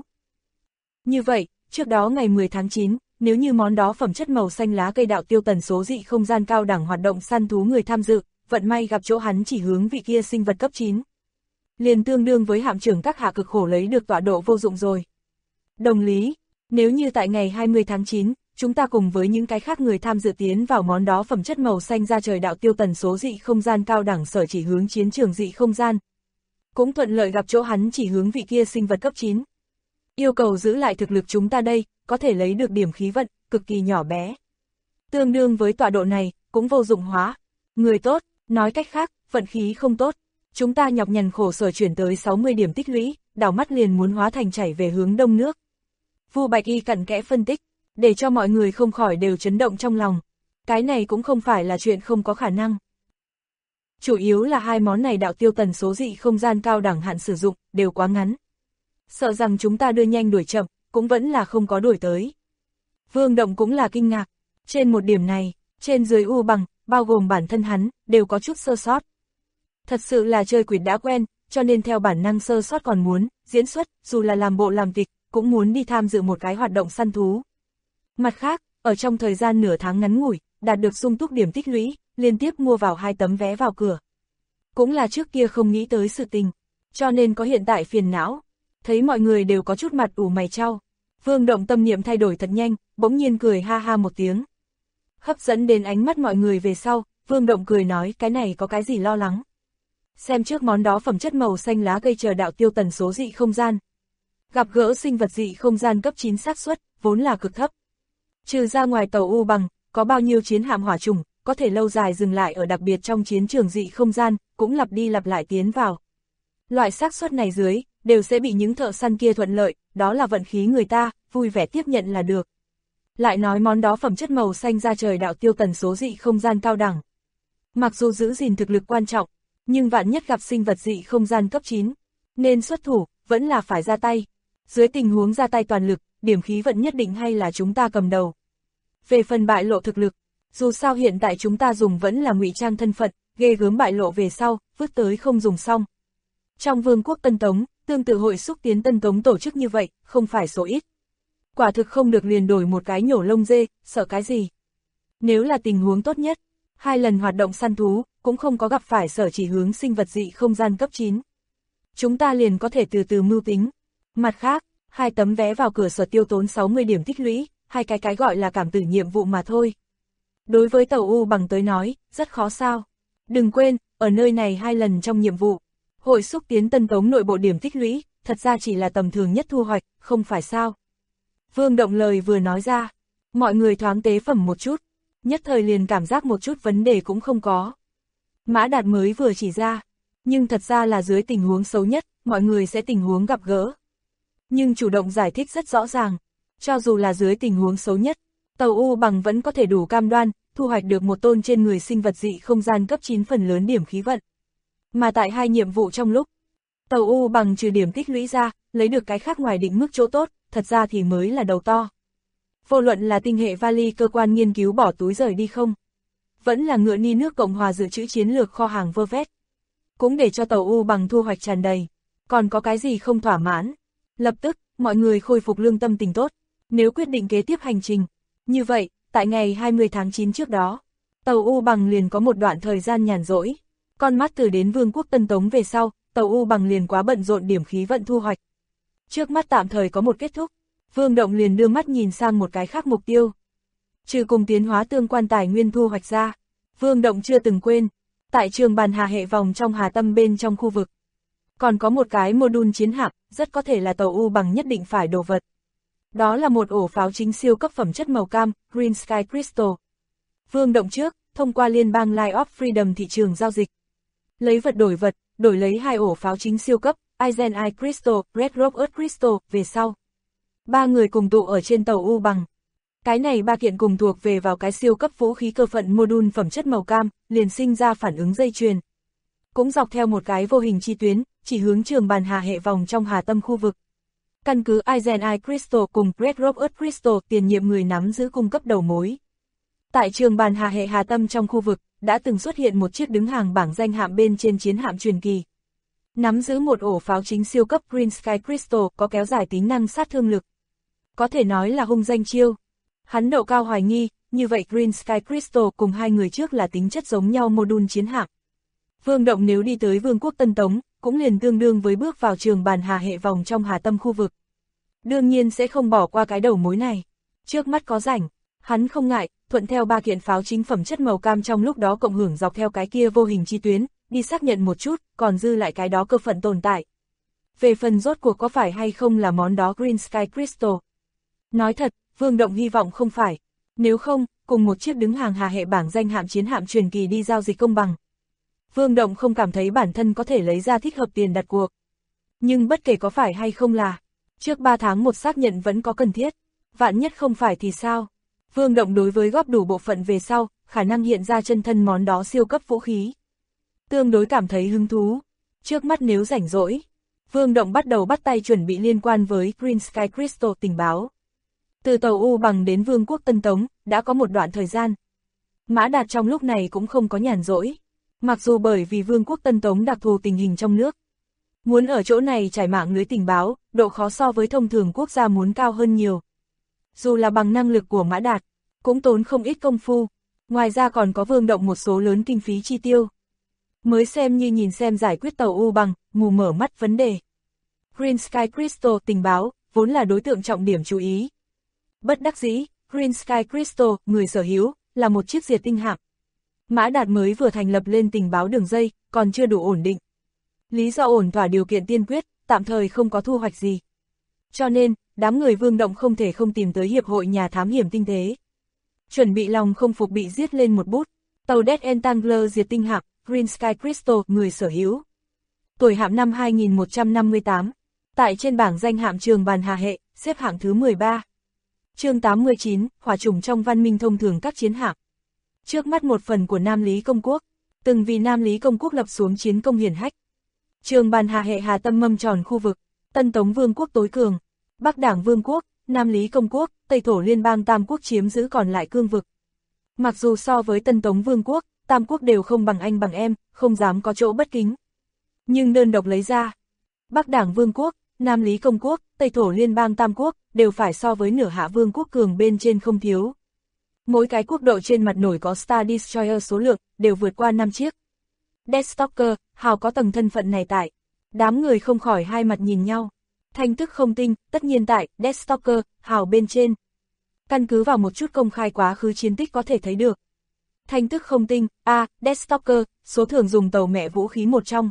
Như vậy, trước đó ngày 10 tháng 9, nếu như món đó phẩm chất màu xanh lá cây đạo tiêu tần số dị không gian cao đẳng hoạt động săn thú người tham dự, vận may gặp chỗ hắn chỉ hướng vị kia sinh vật cấp 9. Liền tương đương với hạm trưởng các hạ cực khổ lấy được tọa độ vô dụng rồi. Đồng lý, nếu như tại ngày 20 tháng 9, chúng ta cùng với những cái khác người tham dự tiến vào món đó phẩm chất màu xanh da trời đạo tiêu tần số dị không gian cao đẳng sở chỉ hướng chiến trường dị không gian. Cũng thuận lợi gặp chỗ hắn chỉ hướng vị kia sinh vật cấp 9. Yêu cầu giữ lại thực lực chúng ta đây, có thể lấy được điểm khí vận, cực kỳ nhỏ bé. Tương đương với tọa độ này, cũng vô dụng hóa. Người tốt, nói cách khác, vận khí không tốt. Chúng ta nhọc nhằn khổ sở chuyển tới 60 điểm tích lũy, đảo mắt liền muốn hóa thành chảy về hướng đông nước. Vu Bạch Y cặn kẽ phân tích, để cho mọi người không khỏi đều chấn động trong lòng. Cái này cũng không phải là chuyện không có khả năng. Chủ yếu là 2 món này đạo tiêu tần số dị không gian cao đẳng hạn sử dụng, đều quá ngắn. Sợ rằng chúng ta đưa nhanh đuổi chậm, cũng vẫn là không có đuổi tới. Vương Động cũng là kinh ngạc. Trên một điểm này, trên dưới U Bằng, bao gồm bản thân hắn, đều có chút sơ sót. Thật sự là chơi quỷ đã quen, cho nên theo bản năng sơ sót còn muốn, diễn xuất, dù là làm bộ làm tịch, cũng muốn đi tham dự một cái hoạt động săn thú. Mặt khác, ở trong thời gian nửa tháng ngắn ngủi, đạt được sung túc điểm tích lũy, liên tiếp mua vào 2 tấm vé vào cửa. Cũng là trước kia không nghĩ tới sự tình, cho nên có hiện tại phiền não. Thấy mọi người đều có chút mặt ủ mày chau, Vương Động tâm niệm thay đổi thật nhanh, bỗng nhiên cười ha ha một tiếng. Hấp dẫn đến ánh mắt mọi người về sau, Vương Động cười nói cái này có cái gì lo lắng. Xem trước món đó phẩm chất màu xanh lá cây chờ đạo tiêu tần số dị không gian. Gặp gỡ sinh vật dị không gian cấp 9 xác suất, vốn là cực thấp. Trừ ra ngoài tàu U Bằng, có bao nhiêu chiến hạm hỏa trùng, có thể lâu dài dừng lại ở đặc biệt trong chiến trường dị không gian, cũng lặp đi lặp lại tiến vào. Loại xác suất này dưới, đều sẽ bị những thợ săn kia thuận lợi, đó là vận khí người ta, vui vẻ tiếp nhận là được. Lại nói món đó phẩm chất màu xanh da trời đạo tiêu tần số dị không gian cao đẳng. Mặc dù giữ gìn thực lực quan trọng, nhưng vạn nhất gặp sinh vật dị không gian cấp 9, nên xuất thủ, vẫn là phải ra tay. Dưới tình huống ra tay toàn lực, điểm khí vận nhất định hay là chúng ta cầm đầu. Về phần bại lộ thực lực, dù sao hiện tại chúng ta dùng vẫn là ngụy trang thân phận, ghê gớm bại lộ về sau, vứt tới không dùng xong. Trong vương quốc Tân Tống, tương tự hội xúc tiến Tân Tống tổ chức như vậy, không phải số ít. Quả thực không được liền đổi một cái nhổ lông dê, sợ cái gì. Nếu là tình huống tốt nhất, 2 lần hoạt động săn thú, cũng không có gặp phải sở chỉ hướng sinh vật dị không gian cấp 9. Chúng ta liền có thể từ từ mưu tính. Mặt khác, 2 tấm vé vào cửa sở tiêu tốn 60 điểm tích lũy, 2 cái gọi là cảm tử nhiệm vụ mà thôi. Đối với tàu U bằng tới nói, rất khó sao. Đừng quên, ở nơi này 2 lần trong nhiệm vụ, hội xúc tiến Tân Tống nội bộ điểm tích lũy, thật ra chỉ là tầm thường nhất thu hoạch, không phải sao. Vương Động lời vừa nói ra, mọi người thoáng tế phẩm một chút, nhất thời liền cảm giác một chút vấn đề cũng không có. Mã Đạt mới vừa chỉ ra, nhưng thật ra là dưới tình huống xấu nhất, mọi người sẽ tình huống gặp gỡ. Nhưng chủ động giải thích rất rõ ràng, cho dù là dưới tình huống xấu nhất, tàu U bằng vẫn có thể đủ cam đoan, thu hoạch được một tôn trên người sinh vật dị không gian cấp 9 phần lớn điểm khí vận. Mà tại 2 nhiệm vụ trong lúc, tàu U bằng trừ điểm tích lũy ra, lấy được cái khác ngoài định mức chỗ tốt, thật ra thì mới là đầu to. Vô luận là tinh hệ vali cơ quan nghiên cứu bỏ túi rời đi không, vẫn là ngựa ni nước Cộng hòa dự trữ chiến lược kho hàng vơ vét, cũng để cho tàu U bằng thu hoạch tràn đầy, còn có cái gì không thỏa mãn. Lập tức, mọi người khôi phục lương tâm tình tốt, nếu quyết định kế tiếp hành trình. Như vậy, tại ngày 20 tháng 9 trước đó, tàu U bằng liền có một đoạn thời gian nhàn rỗi. Con mắt từ đến vương quốc Tân Tống về sau, tàu U bằng liền quá bận rộn điểm khí vận thu hoạch. Trước mắt tạm thời có một kết thúc, Vương Động liền đưa mắt nhìn sang một cái khác mục tiêu. Trừ cùng tiến hóa tương quan tài nguyên thu hoạch ra, Vương Động chưa từng quên, tại trường bàn hà hệ vòng trong hà tâm bên trong khu vực. Còn có một cái module chiến hạm, rất có thể là tàu U bằng nhất định phải đồ vật. Đó là một ổ pháo chính siêu cấp phẩm chất màu cam, Green Sky Crystal. Vương Động trước, thông qua liên bang Line of Freedom thị trường giao dịch. Lấy vật, đổi lấy 2 ổ pháo chính siêu cấp, Eisenite Crystal, Red Rock Earth Crystal, về sau. 3 người cùng tụ ở trên tàu U bằng. Cái này 3 kiện cùng thuộc về vào cái siêu cấp vũ khí cơ phận module phẩm chất màu cam, liền sinh ra phản ứng dây chuyền. Cũng dọc theo một cái vô hình chi tuyến, chỉ hướng trường bàn hà hệ vòng trong hà tâm khu vực. Căn cứ Eisenite Crystal cùng Red Rock Earth Crystal tiền nhiệm người nắm giữ cung cấp đầu mối. Tại trường bàn hà hệ hà tâm trong khu vực, đã từng xuất hiện một chiếc đứng hàng bảng danh hạm bên trên chiến hạm truyền kỳ. Nắm giữ một ổ pháo chính siêu cấp Green Sky Crystal có kéo dài tính năng sát thương lực. Có thể nói là hung danh chiêu. Hắn độ cao hoài nghi, như vậy Green Sky Crystal cùng 2 người trước là tính chất giống nhau module chiến hạm. Vương Động nếu đi tới vương quốc Tân Tống, cũng liền tương đương với bước vào trường bàn hà hệ vòng trong hà tâm khu vực. Đương nhiên sẽ không bỏ qua cái đầu mối này. Trước mắt có rảnh, hắn không ngại, thuận theo 3 kiện pháo chính phẩm chất màu cam trong lúc đó cộng hưởng dọc theo cái kia vô hình chi tuyến, đi xác nhận một chút, còn dư lại cái đó cơ phận tồn tại. Về phần rốt cuộc có phải hay không là món đó Green Sky Crystal. Nói thật, Vương Động hy vọng không phải. Nếu không, cùng một chiếc đứng hàng hà hệ bảng danh hạm chiến hạm truyền kỳ đi giao dịch công bằng. Vương Động không cảm thấy bản thân có thể lấy ra thích hợp tiền đặt cuộc. Nhưng bất kể có phải hay không là, trước 3 tháng một xác nhận vẫn có cần thiết. Vạn nhất không phải thì sao? Vương Động đối với góp đủ bộ phận về sau, khả năng hiện ra chân thân món đó siêu cấp vũ khí. Tương đối cảm thấy hứng thú. Trước mắt nếu rảnh rỗi, Vương Động bắt đầu bắt tay chuẩn bị liên quan với Green Sky Crystal tình báo. Từ tàu U bằng đến vương quốc Tân Tống, đã có một đoạn thời gian. Mã Đạt trong lúc này cũng không có nhàn rỗi. Mặc dù bởi vì vương quốc Tân Tống đặc thù tình hình trong nước, muốn ở chỗ này trải mạng lưới tình báo, độ khó so với thông thường quốc gia muốn cao hơn nhiều. Dù là bằng năng lực của Mã Đạt, cũng tốn không ít công phu. Ngoài ra còn có Vương Động một số lớn kinh phí chi tiêu. Mới xem như nhìn xem giải quyết tàu U bằng, mù mở mắt vấn đề. Green Sky Crystal tình báo, vốn là đối tượng trọng điểm chú ý. Bất đắc dĩ, Green Sky Crystal, người sở hữu, là một chiếc diệt tinh hạm. Mã Đạt mới vừa thành lập lên tình báo đường dây, còn chưa đủ ổn định. Lý do ổn thỏa điều kiện tiên quyết, tạm thời không có thu hoạch gì. Cho nên, đám người Vương Động không thể không tìm tới Hiệp hội Nhà Thám Hiểm Tinh Tế. Chuẩn bị lòng không phục bị giết lên một bút. Tàu Death Entangler diệt tinh hạm, Green Sky Crystal, người sở hữu. Tuổi hạm năm 2158. Tại trên bảng danh hạm trường bàn hà hệ, xếp hạng thứ 13. Chương 89, hỏa chủng trong văn minh thông thường các chiến hạm. Trước mắt một phần của Nam Lý Công Quốc, từng vì Nam Lý Công Quốc lập xuống chiến công hiển hách. Trường bàn hà hệ hà tâm mâm tròn khu vực, Tân Tống Vương quốc tối cường, Bắc Đảng Vương quốc, Nam Lý Công quốc, Tây Thổ Liên bang Tam quốc chiếm giữ còn lại cương vực. Mặc dù so với Tân Tống Vương quốc, Tam quốc đều không bằng anh bằng em, không dám có chỗ bất kính. Nhưng đơn độc lấy ra, Bắc Đảng Vương quốc, Nam Lý Công quốc, Tây Thổ Liên bang Tam quốc, đều phải so với nửa Hạ Vương quốc cường bên trên không thiếu. Mỗi cái quốc độ trên mặt nổi có Star Destroyer số lượng, đều vượt qua 5 chiếc. Deathstalker, hào có tầng thân phận này tại. Đám người không khỏi hai mặt nhìn nhau. Thanh tức không tinh, tất nhiên tại, Deathstalker, hào bên trên. Căn cứ vào một chút công khai quá khứ chiến tích có thể thấy được. Thanh tức không tinh, Deathstalker, số thường dùng tàu mẹ vũ khí một trong.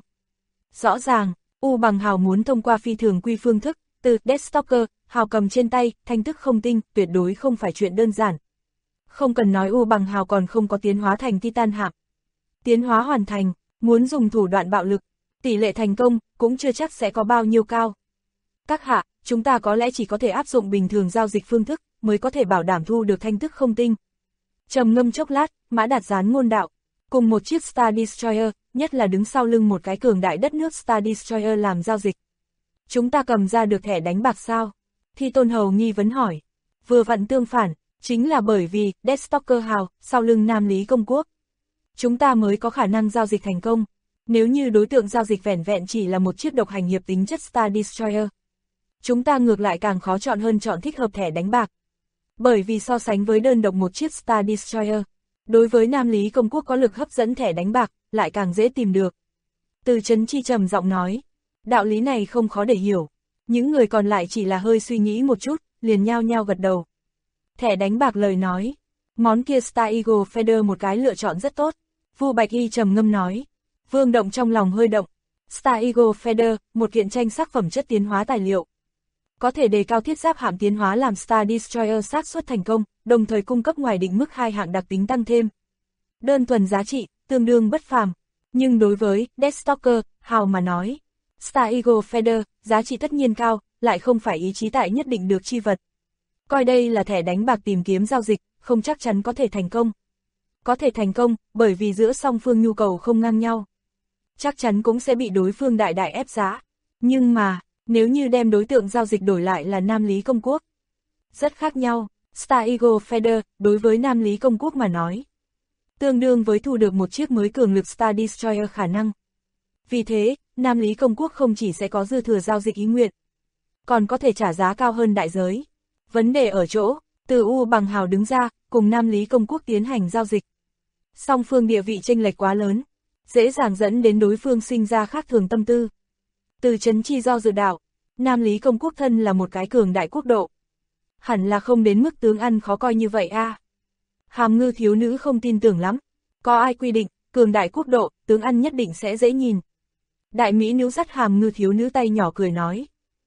Rõ ràng, U bằng hào muốn thông qua phi thường quy phương thức, từ Deathstalker, hào cầm trên tay, thanh tức không tinh, tuyệt đối không phải chuyện đơn giản. Không cần nói U bằng hào còn không có tiến hóa thành Titan hạm. Tiến hóa hoàn thành, muốn dùng thủ đoạn bạo lực, tỷ lệ thành công, cũng chưa chắc sẽ có bao nhiêu cao. Các hạ, chúng ta có lẽ chỉ có thể áp dụng bình thường giao dịch phương thức, mới có thể bảo đảm thu được thanh tức không tinh. Trầm ngâm chốc lát, Mã Đạt gián ngôn đạo, cùng một chiếc Star Destroyer, nhất là đứng sau lưng một cái cường đại đất nước Star Destroyer làm giao dịch. Chúng ta cầm ra được thẻ đánh bạc sao? Thi Tôn Hầu nghi vấn hỏi. Vừa vặn tương phản, chính là bởi vì Deathstalker hào, sau lưng Nam Lý Công quốc. Chúng ta mới có khả năng giao dịch thành công. Nếu như đối tượng giao dịch vẻn vẹn chỉ là một chiếc độc hành hiệp tính chất Star Destroyer, chúng ta ngược lại càng khó chọn hơn chọn thích hợp thẻ đánh bạc. Bởi vì so sánh với đơn độc một chiếc Star Destroyer, đối với Nam Lý Công quốc có lực hấp dẫn thẻ đánh bạc, lại càng dễ tìm được. Từ Chấn Chi trầm giọng nói, đạo lý này không khó để hiểu. Những người còn lại chỉ là hơi suy nghĩ một chút, liền nhao nhao gật đầu. Thẻ đánh bạc lời nói, món kia Star Eagle Feather một cái lựa chọn rất tốt. Vu Bạch Y trầm ngâm nói. Vương Động trong lòng hơi động. Star Eagle Feather, một kiện tranh sắc phẩm chất tiến hóa tài liệu. Có thể đề cao thiết giáp hạm tiến hóa làm Star Destroyer xác suất thành công, đồng thời cung cấp ngoài định mức 2 hạng đặc tính tăng thêm. Đơn thuần giá trị, tương đương bất phàm. Nhưng đối với Deathstalker, hào mà nói, Star Eagle Feather, giá trị tất nhiên cao, lại không phải ý chí tại nhất định được chi vật. Coi đây là thẻ đánh bạc tìm kiếm giao dịch, không chắc chắn có thể thành công. Có thể thành công, bởi vì giữa song phương nhu cầu không ngang nhau. Chắc chắn cũng sẽ bị đối phương đại đại ép giá. Nhưng mà, nếu như đem đối tượng giao dịch đổi lại là Nam Lý Công quốc, rất khác nhau. Star Eagle Feather, đối với Nam Lý Công quốc mà nói, tương đương với thu được một chiếc mới cường lực Star Destroyer khả năng. Vì thế, Nam Lý Công quốc không chỉ sẽ có dư thừa giao dịch ý nguyện, còn có thể trả giá cao hơn đại giới. Vấn đề ở chỗ, từ U bằng hào đứng ra, cùng Nam Lý Công quốc tiến hành giao dịch. Song phương địa vị chênh lệch quá lớn, dễ dàng dẫn đến đối phương sinh ra khác thường tâm tư. Từ Chấn Chi do dự đạo, Nam Lý Công quốc thân là một cái cường đại quốc độ. Hẳn là không đến mức tướng ăn khó coi như vậy a. Hàm Ngư thiếu nữ không tin tưởng lắm. Có ai quy định, cường đại quốc độ, tướng ăn nhất định sẽ dễ nhìn. Đại Mỹ nữ dắt Hàm Ngư thiếu nữ tay nhỏ cười nói.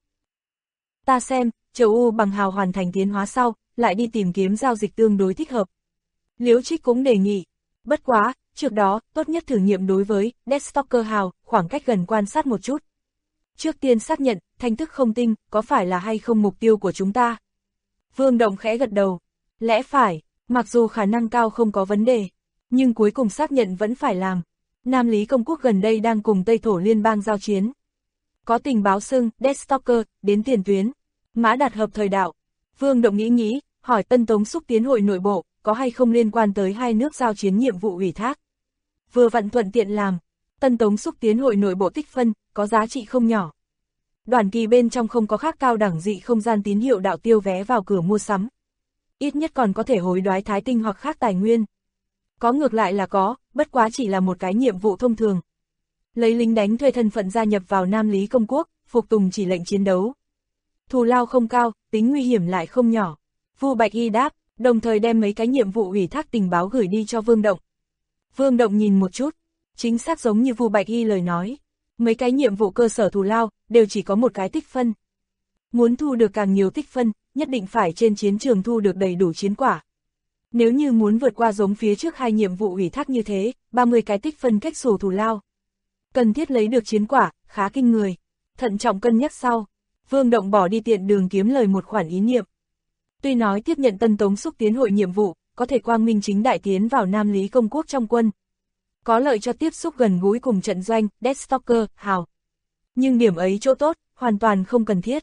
Ta xem, chờ U bằng hào hoàn thành tiến hóa sau, lại đi tìm kiếm giao dịch tương đối thích hợp. Liễu Trích cũng đề nghị. Bất quá, trước đó, tốt nhất thử nghiệm đối với Deathstalker hào, khoảng cách gần quan sát một chút. Trước tiên xác nhận, thanh tức không tinh, có phải là hay không mục tiêu của chúng ta? Vương Động khẽ gật đầu. Lẽ phải, mặc dù khả năng cao không có vấn đề, nhưng cuối cùng xác nhận vẫn phải làm. Nam Lý Công quốc gần đây đang cùng Tây Thổ Liên bang giao chiến. Có tình báo xưng, Deathstalker, đến tiền tuyến. Mã Đạt hợp thời đạo. Vương Động nghĩ, hỏi Tân Tống xúc tiến hội nội bộ, có hay không liên quan tới hai nước giao chiến nhiệm vụ ủy thác. Vừa vặn thuận tiện làm. Tân Tống xúc tiến hội nội bộ tích phân, có giá trị không nhỏ. Đoàn kỳ bên trong không có khác cao đẳng dị không gian tín hiệu đạo tiêu vé vào cửa mua sắm. Ít nhất còn có thể hối đoái thái tinh hoặc khác tài nguyên. Có ngược lại là có, bất quá chỉ là một cái nhiệm vụ thông thường. Lấy lính đánh thuê thân phận gia nhập vào Nam Lý Công quốc, phục tùng chỉ lệnh chiến đấu. Thù lao không cao, tính nguy hiểm lại không nhỏ. Vu Bạch Y đáp, đồng thời đem mấy cái nhiệm vụ ủy thác tình báo gửi đi cho Vương Động. Vương Động nhìn một chút, chính xác giống như Vu Bạch Y lời nói. Mấy cái nhiệm vụ cơ sở thù lao, đều chỉ có một cái tích phân. Muốn thu được càng nhiều tích phân, nhất định phải trên chiến trường thu được đầy đủ chiến quả. Nếu như muốn vượt qua giống phía trước hai nhiệm vụ ủy thác như thế, 30 cái tích phân cách xù thù lao. Cần thiết lấy được chiến quả, khá kinh người. Thận trọng cân nhắc sau, Vương Động bỏ đi tiện đường kiếm lời một khoản ý niệm. Tuy nói tiếp nhận Tân Tống xúc tiến hội nhiệm vụ, có thể quang minh chính đại tiến vào Nam Lý Công quốc trong quân. Có lợi cho tiếp xúc gần gũi cùng trận doanh, Deathstalker, hào. Nhưng điểm ấy chỗ tốt, hoàn toàn không cần thiết.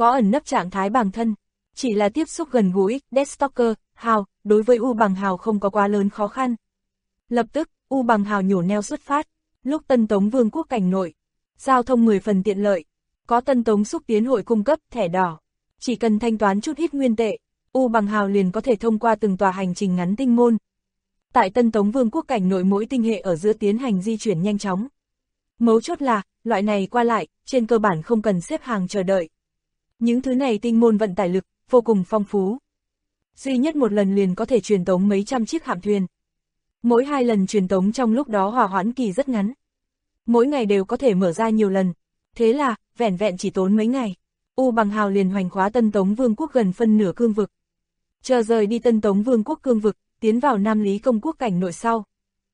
có ẩn nấp trạng thái bằng thân. Chỉ là tiếp xúc gần gũi, Deathstalker, Hào, đối với U Bằng Hào không có quá lớn khó khăn. Lập tức, U Bằng Hào nhổ neo xuất phát, lúc Tân Tống Vương quốc cảnh nội. Giao thông 10 phần tiện lợi, có Tân Tống xúc tiến hội cung cấp thẻ đỏ. Chỉ cần thanh toán chút ít nguyên tệ, U Bằng Hào liền có thể thông qua từng tòa hành trình ngắn tinh môn. Tại Tân Tống Vương quốc cảnh nội mỗi tinh hệ ở giữa tiến hành di chuyển nhanh chóng. Mấu chốt là, loại này qua lại, trên cơ bản không cần xếp hàng chờ đợi. Những thứ này tinh môn vận tải lực, vô cùng phong phú. Duy nhất một lần liền có thể truyền tống mấy trăm chiếc hạm thuyền. Mỗi 2 lần truyền tống trong lúc đó hòa hoãn kỳ rất ngắn. Mỗi ngày đều có thể mở ra nhiều lần. Thế là, vẻn vẹn chỉ tốn mấy ngày, U Bằng Hào liền hoành khóa Tân Tống Vương quốc gần phân nửa cương vực. Chờ rời đi Tân Tống Vương quốc cương vực, tiến vào Nam Lý Công quốc cảnh nội sau.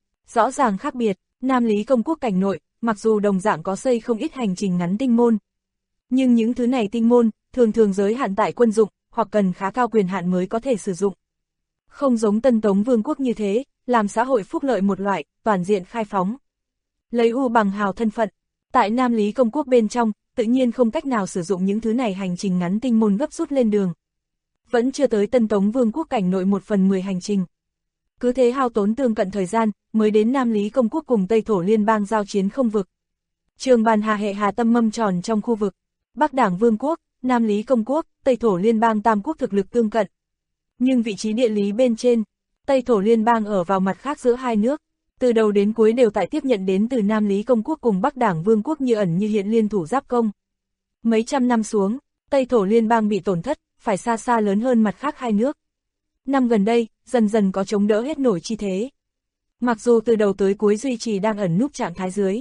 Rõ ràng khác biệt, Nam Lý Công quốc cảnh nội, mặc dù đồng dạng có xây không ít hành trình ngắn tinh môn. Nhưng những thứ này tinh môn, thường thường giới hạn tại quân dụng, hoặc cần khá cao quyền hạn mới có thể sử dụng. Không giống Tân Tống Vương quốc như thế, làm xã hội phúc lợi một loại, toàn diện khai phóng. Lấy U Bằng Hào thân phận, tại Nam Lý Công quốc bên trong, tự nhiên không cách nào sử dụng những thứ này hành trình ngắn tinh môn gấp rút lên đường. Vẫn chưa tới Tân Tống Vương quốc cảnh nội 1/10 hành trình. Cứ thế hao tốn tương cận thời gian, mới đến Nam Lý Công quốc cùng Tây Thổ Liên bang giao chiến không vực. Trường bàn hà hệ hà tâm mâm tròn trong khu vực. Bắc Đảng Vương quốc, Nam Lý Công quốc, Tây Thổ Liên bang tam quốc thực lực tương cận. Nhưng vị trí địa lý bên trên, Tây Thổ Liên bang ở vào mặt khác giữa hai nước. Từ đầu đến cuối đều tại tiếp nhận đến từ Nam Lý Công quốc cùng Bắc Đảng Vương quốc như ẩn như hiện liên thủ giáp công. Mấy trăm năm xuống, Tây Thổ Liên bang bị tổn thất, phải xa xa lớn hơn mặt khác hai nước. Năm gần đây, dần dần có chống đỡ hết nổi chi thế. Mặc dù từ đầu tới cuối duy trì đang ẩn núp trạng thái dưới.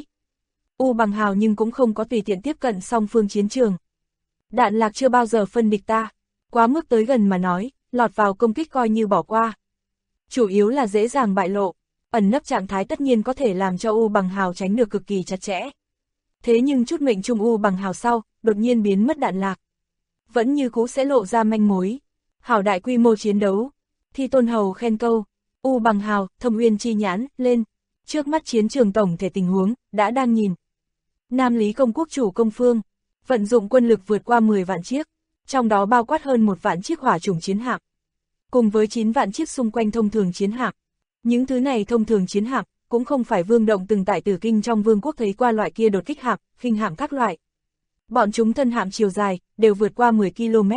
U Bằng Hào nhưng cũng không có tùy tiện tiếp cận song phương chiến trường. Đạn lạc chưa bao giờ phân địch ta, quá mức tới gần mà nói, lọt vào công kích coi như bỏ qua. Chủ yếu là dễ dàng bại lộ, ẩn nấp trạng thái tất nhiên có thể làm cho U Bằng Hào tránh được cực kỳ chặt chẽ. Thế nhưng chút mệnh trung U Bằng Hào sau, đột nhiên biến mất đạn lạc. Vẫn như cũ sẽ lộ ra manh mối. Hảo đại quy mô chiến đấu. Thi Tôn Hầu khen câu, U Bằng Hào, Thâm Uyên chi nhãn, lên. Trước mắt chiến trường tổng thể tình huống, đã đang nhìn. Nam Lý Công quốc chủ công phương, vận dụng quân lực vượt qua 10 vạn chiếc, trong đó bao quát hơn 1 vạn chiếc hỏa chủng chiến hạm, cùng với 9 vạn chiếc xung quanh thông thường chiến hạm. Những thứ này thông thường chiến hạm, cũng không phải Vương Động từng tại Tử Kinh trong vương quốc thấy qua loại kia đột kích hạm, khinh hạm các loại. Bọn chúng thân hạm chiều dài, đều vượt qua 10 km.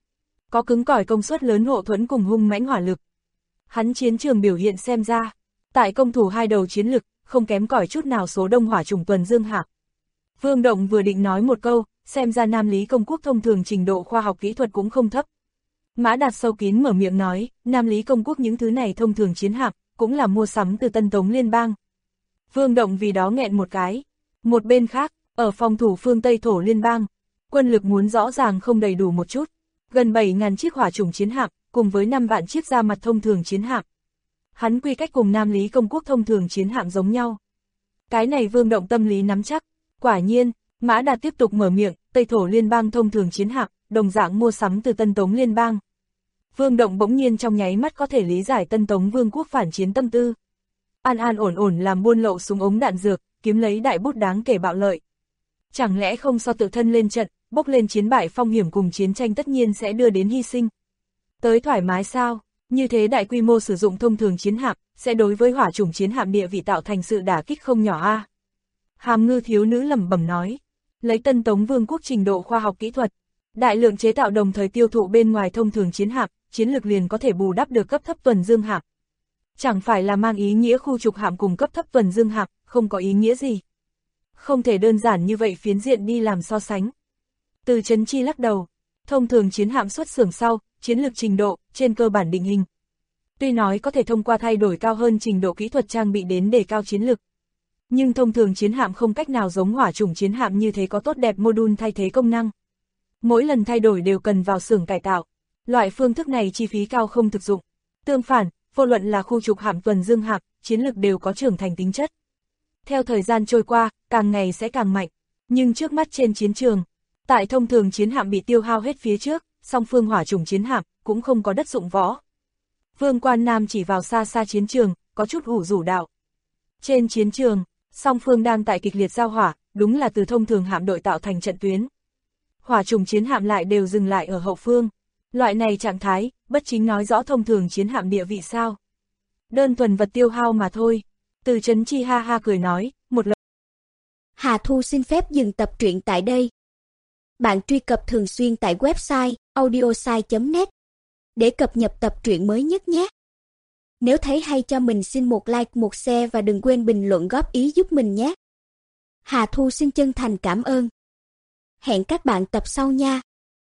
Có cứng cỏi công suất lớn hộ thuẫn cùng hung mãnh hỏa lực. Hắn chiến trường biểu hiện xem ra, tại công thủ hai đầu chiến lực, không kém cỏi chút nào số đông hỏa chủng tuần dương hạm. Vương Động vừa định nói một câu, xem ra Nam Lý Công quốc thông thường trình độ khoa học kỹ thuật cũng không thấp. Mã Đạt sâu kín mở miệng nói, Nam Lý Công quốc những thứ này thông thường chiến hạm, cũng là mua sắm từ Tân Tống Liên bang. Vương Động vì đó nghẹn một cái. Một bên khác, ở phòng thủ phương Tây Thổ Liên bang, quân lực muốn rõ ràng không đầy đủ một chút. Gần 7.000 chiếc hỏa chủng chiến hạm, cùng với 5 vạn chiếc ra mặt thông thường chiến hạm. Hắn quy cách cùng Nam Lý Công quốc thông thường chiến hạm giống nhau. Cái này Vương Động tâm lý nắm chắc. Quả nhiên, Mã Đạt tiếp tục mở miệng, Tây Thổ Liên bang thông thường chiến hạm, đồng dạng mua sắm từ Tân Tống Liên bang. Vương Động bỗng nhiên trong nháy mắt có thể lý giải Tân Tống Vương quốc phản chiến tâm tư. An an ổn ổn làm buôn lậu súng ống đạn dược, kiếm lấy đại bút đáng kể bạo lợi. Chẳng lẽ không so tự thân lên trận, bốc lên chiến bại phong hiểm cùng chiến tranh tất nhiên sẽ đưa đến hy sinh. Tới thoải mái sao? Như thế đại quy mô sử dụng thông thường chiến hạm, sẽ đối với hỏa chủng chiến hạm địa vị tạo thành sự đả kích không nhỏ a. Hàm Ngư thiếu nữ lẩm bẩm nói, lấy Tân Tống Vương quốc trình độ khoa học kỹ thuật, đại lượng chế tạo đồng thời tiêu thụ bên ngoài thông thường chiến hạm, chiến lược liền có thể bù đắp được cấp thấp tuần dương hạm. Chẳng phải là mang ý nghĩa khu trục hạm cùng cấp thấp tuần dương hạm, không có ý nghĩa gì. Không thể đơn giản như vậy phiến diện đi làm so sánh. Từ Trấn Chi lắc đầu, thông thường chiến hạm xuất xưởng sau, chiến lược trình độ, trên cơ bản định hình. Tuy nói có thể thông qua thay đổi cao hơn trình độ kỹ thuật trang bị đến để cao chiến lược. Nhưng thông thường chiến hạm không cách nào giống hỏa chủng chiến hạm như thế có tốt đẹp module thay thế công năng. Mỗi lần thay đổi đều cần vào xưởng cải tạo. Loại phương thức này chi phí cao không thực dụng. Tương phản, vô luận là khu trục hạm tuần dương hạm, chiến lược đều có trưởng thành tính chất. Theo thời gian trôi qua, càng ngày sẽ càng mạnh. Nhưng trước mắt trên chiến trường, tại thông thường chiến hạm bị tiêu hao hết phía trước, song phương hỏa chủng chiến hạm cũng không có đất dụng võ. Vương Quan Nam chỉ vào xa xa chiến trường, có chút ủ rủ đạo. Trên chiến trường, song phương đang tại kịch liệt giao hỏa, đúng là từ thông thường hạm đội tạo thành trận tuyến. hỏa trùng chiến hạm lại đều dừng lại ở hậu phương. Loại này trạng thái, bất chính nói rõ thông thường chiến hạm địa vị sao. Đơn thuần vật tiêu hao mà thôi. Từ Chấn Chi ha ha cười nói, một lần. Hà Thu xin phép dừng tập truyện tại đây. Bạn truy cập thường xuyên tại website audiosai.net để cập nhật tập truyện mới nhất nhé. Nếu thấy hay cho mình xin một like, một share và đừng quên bình luận góp ý giúp mình nhé. Hà Thu xin chân thành cảm ơn. Hẹn các bạn tập sau nha.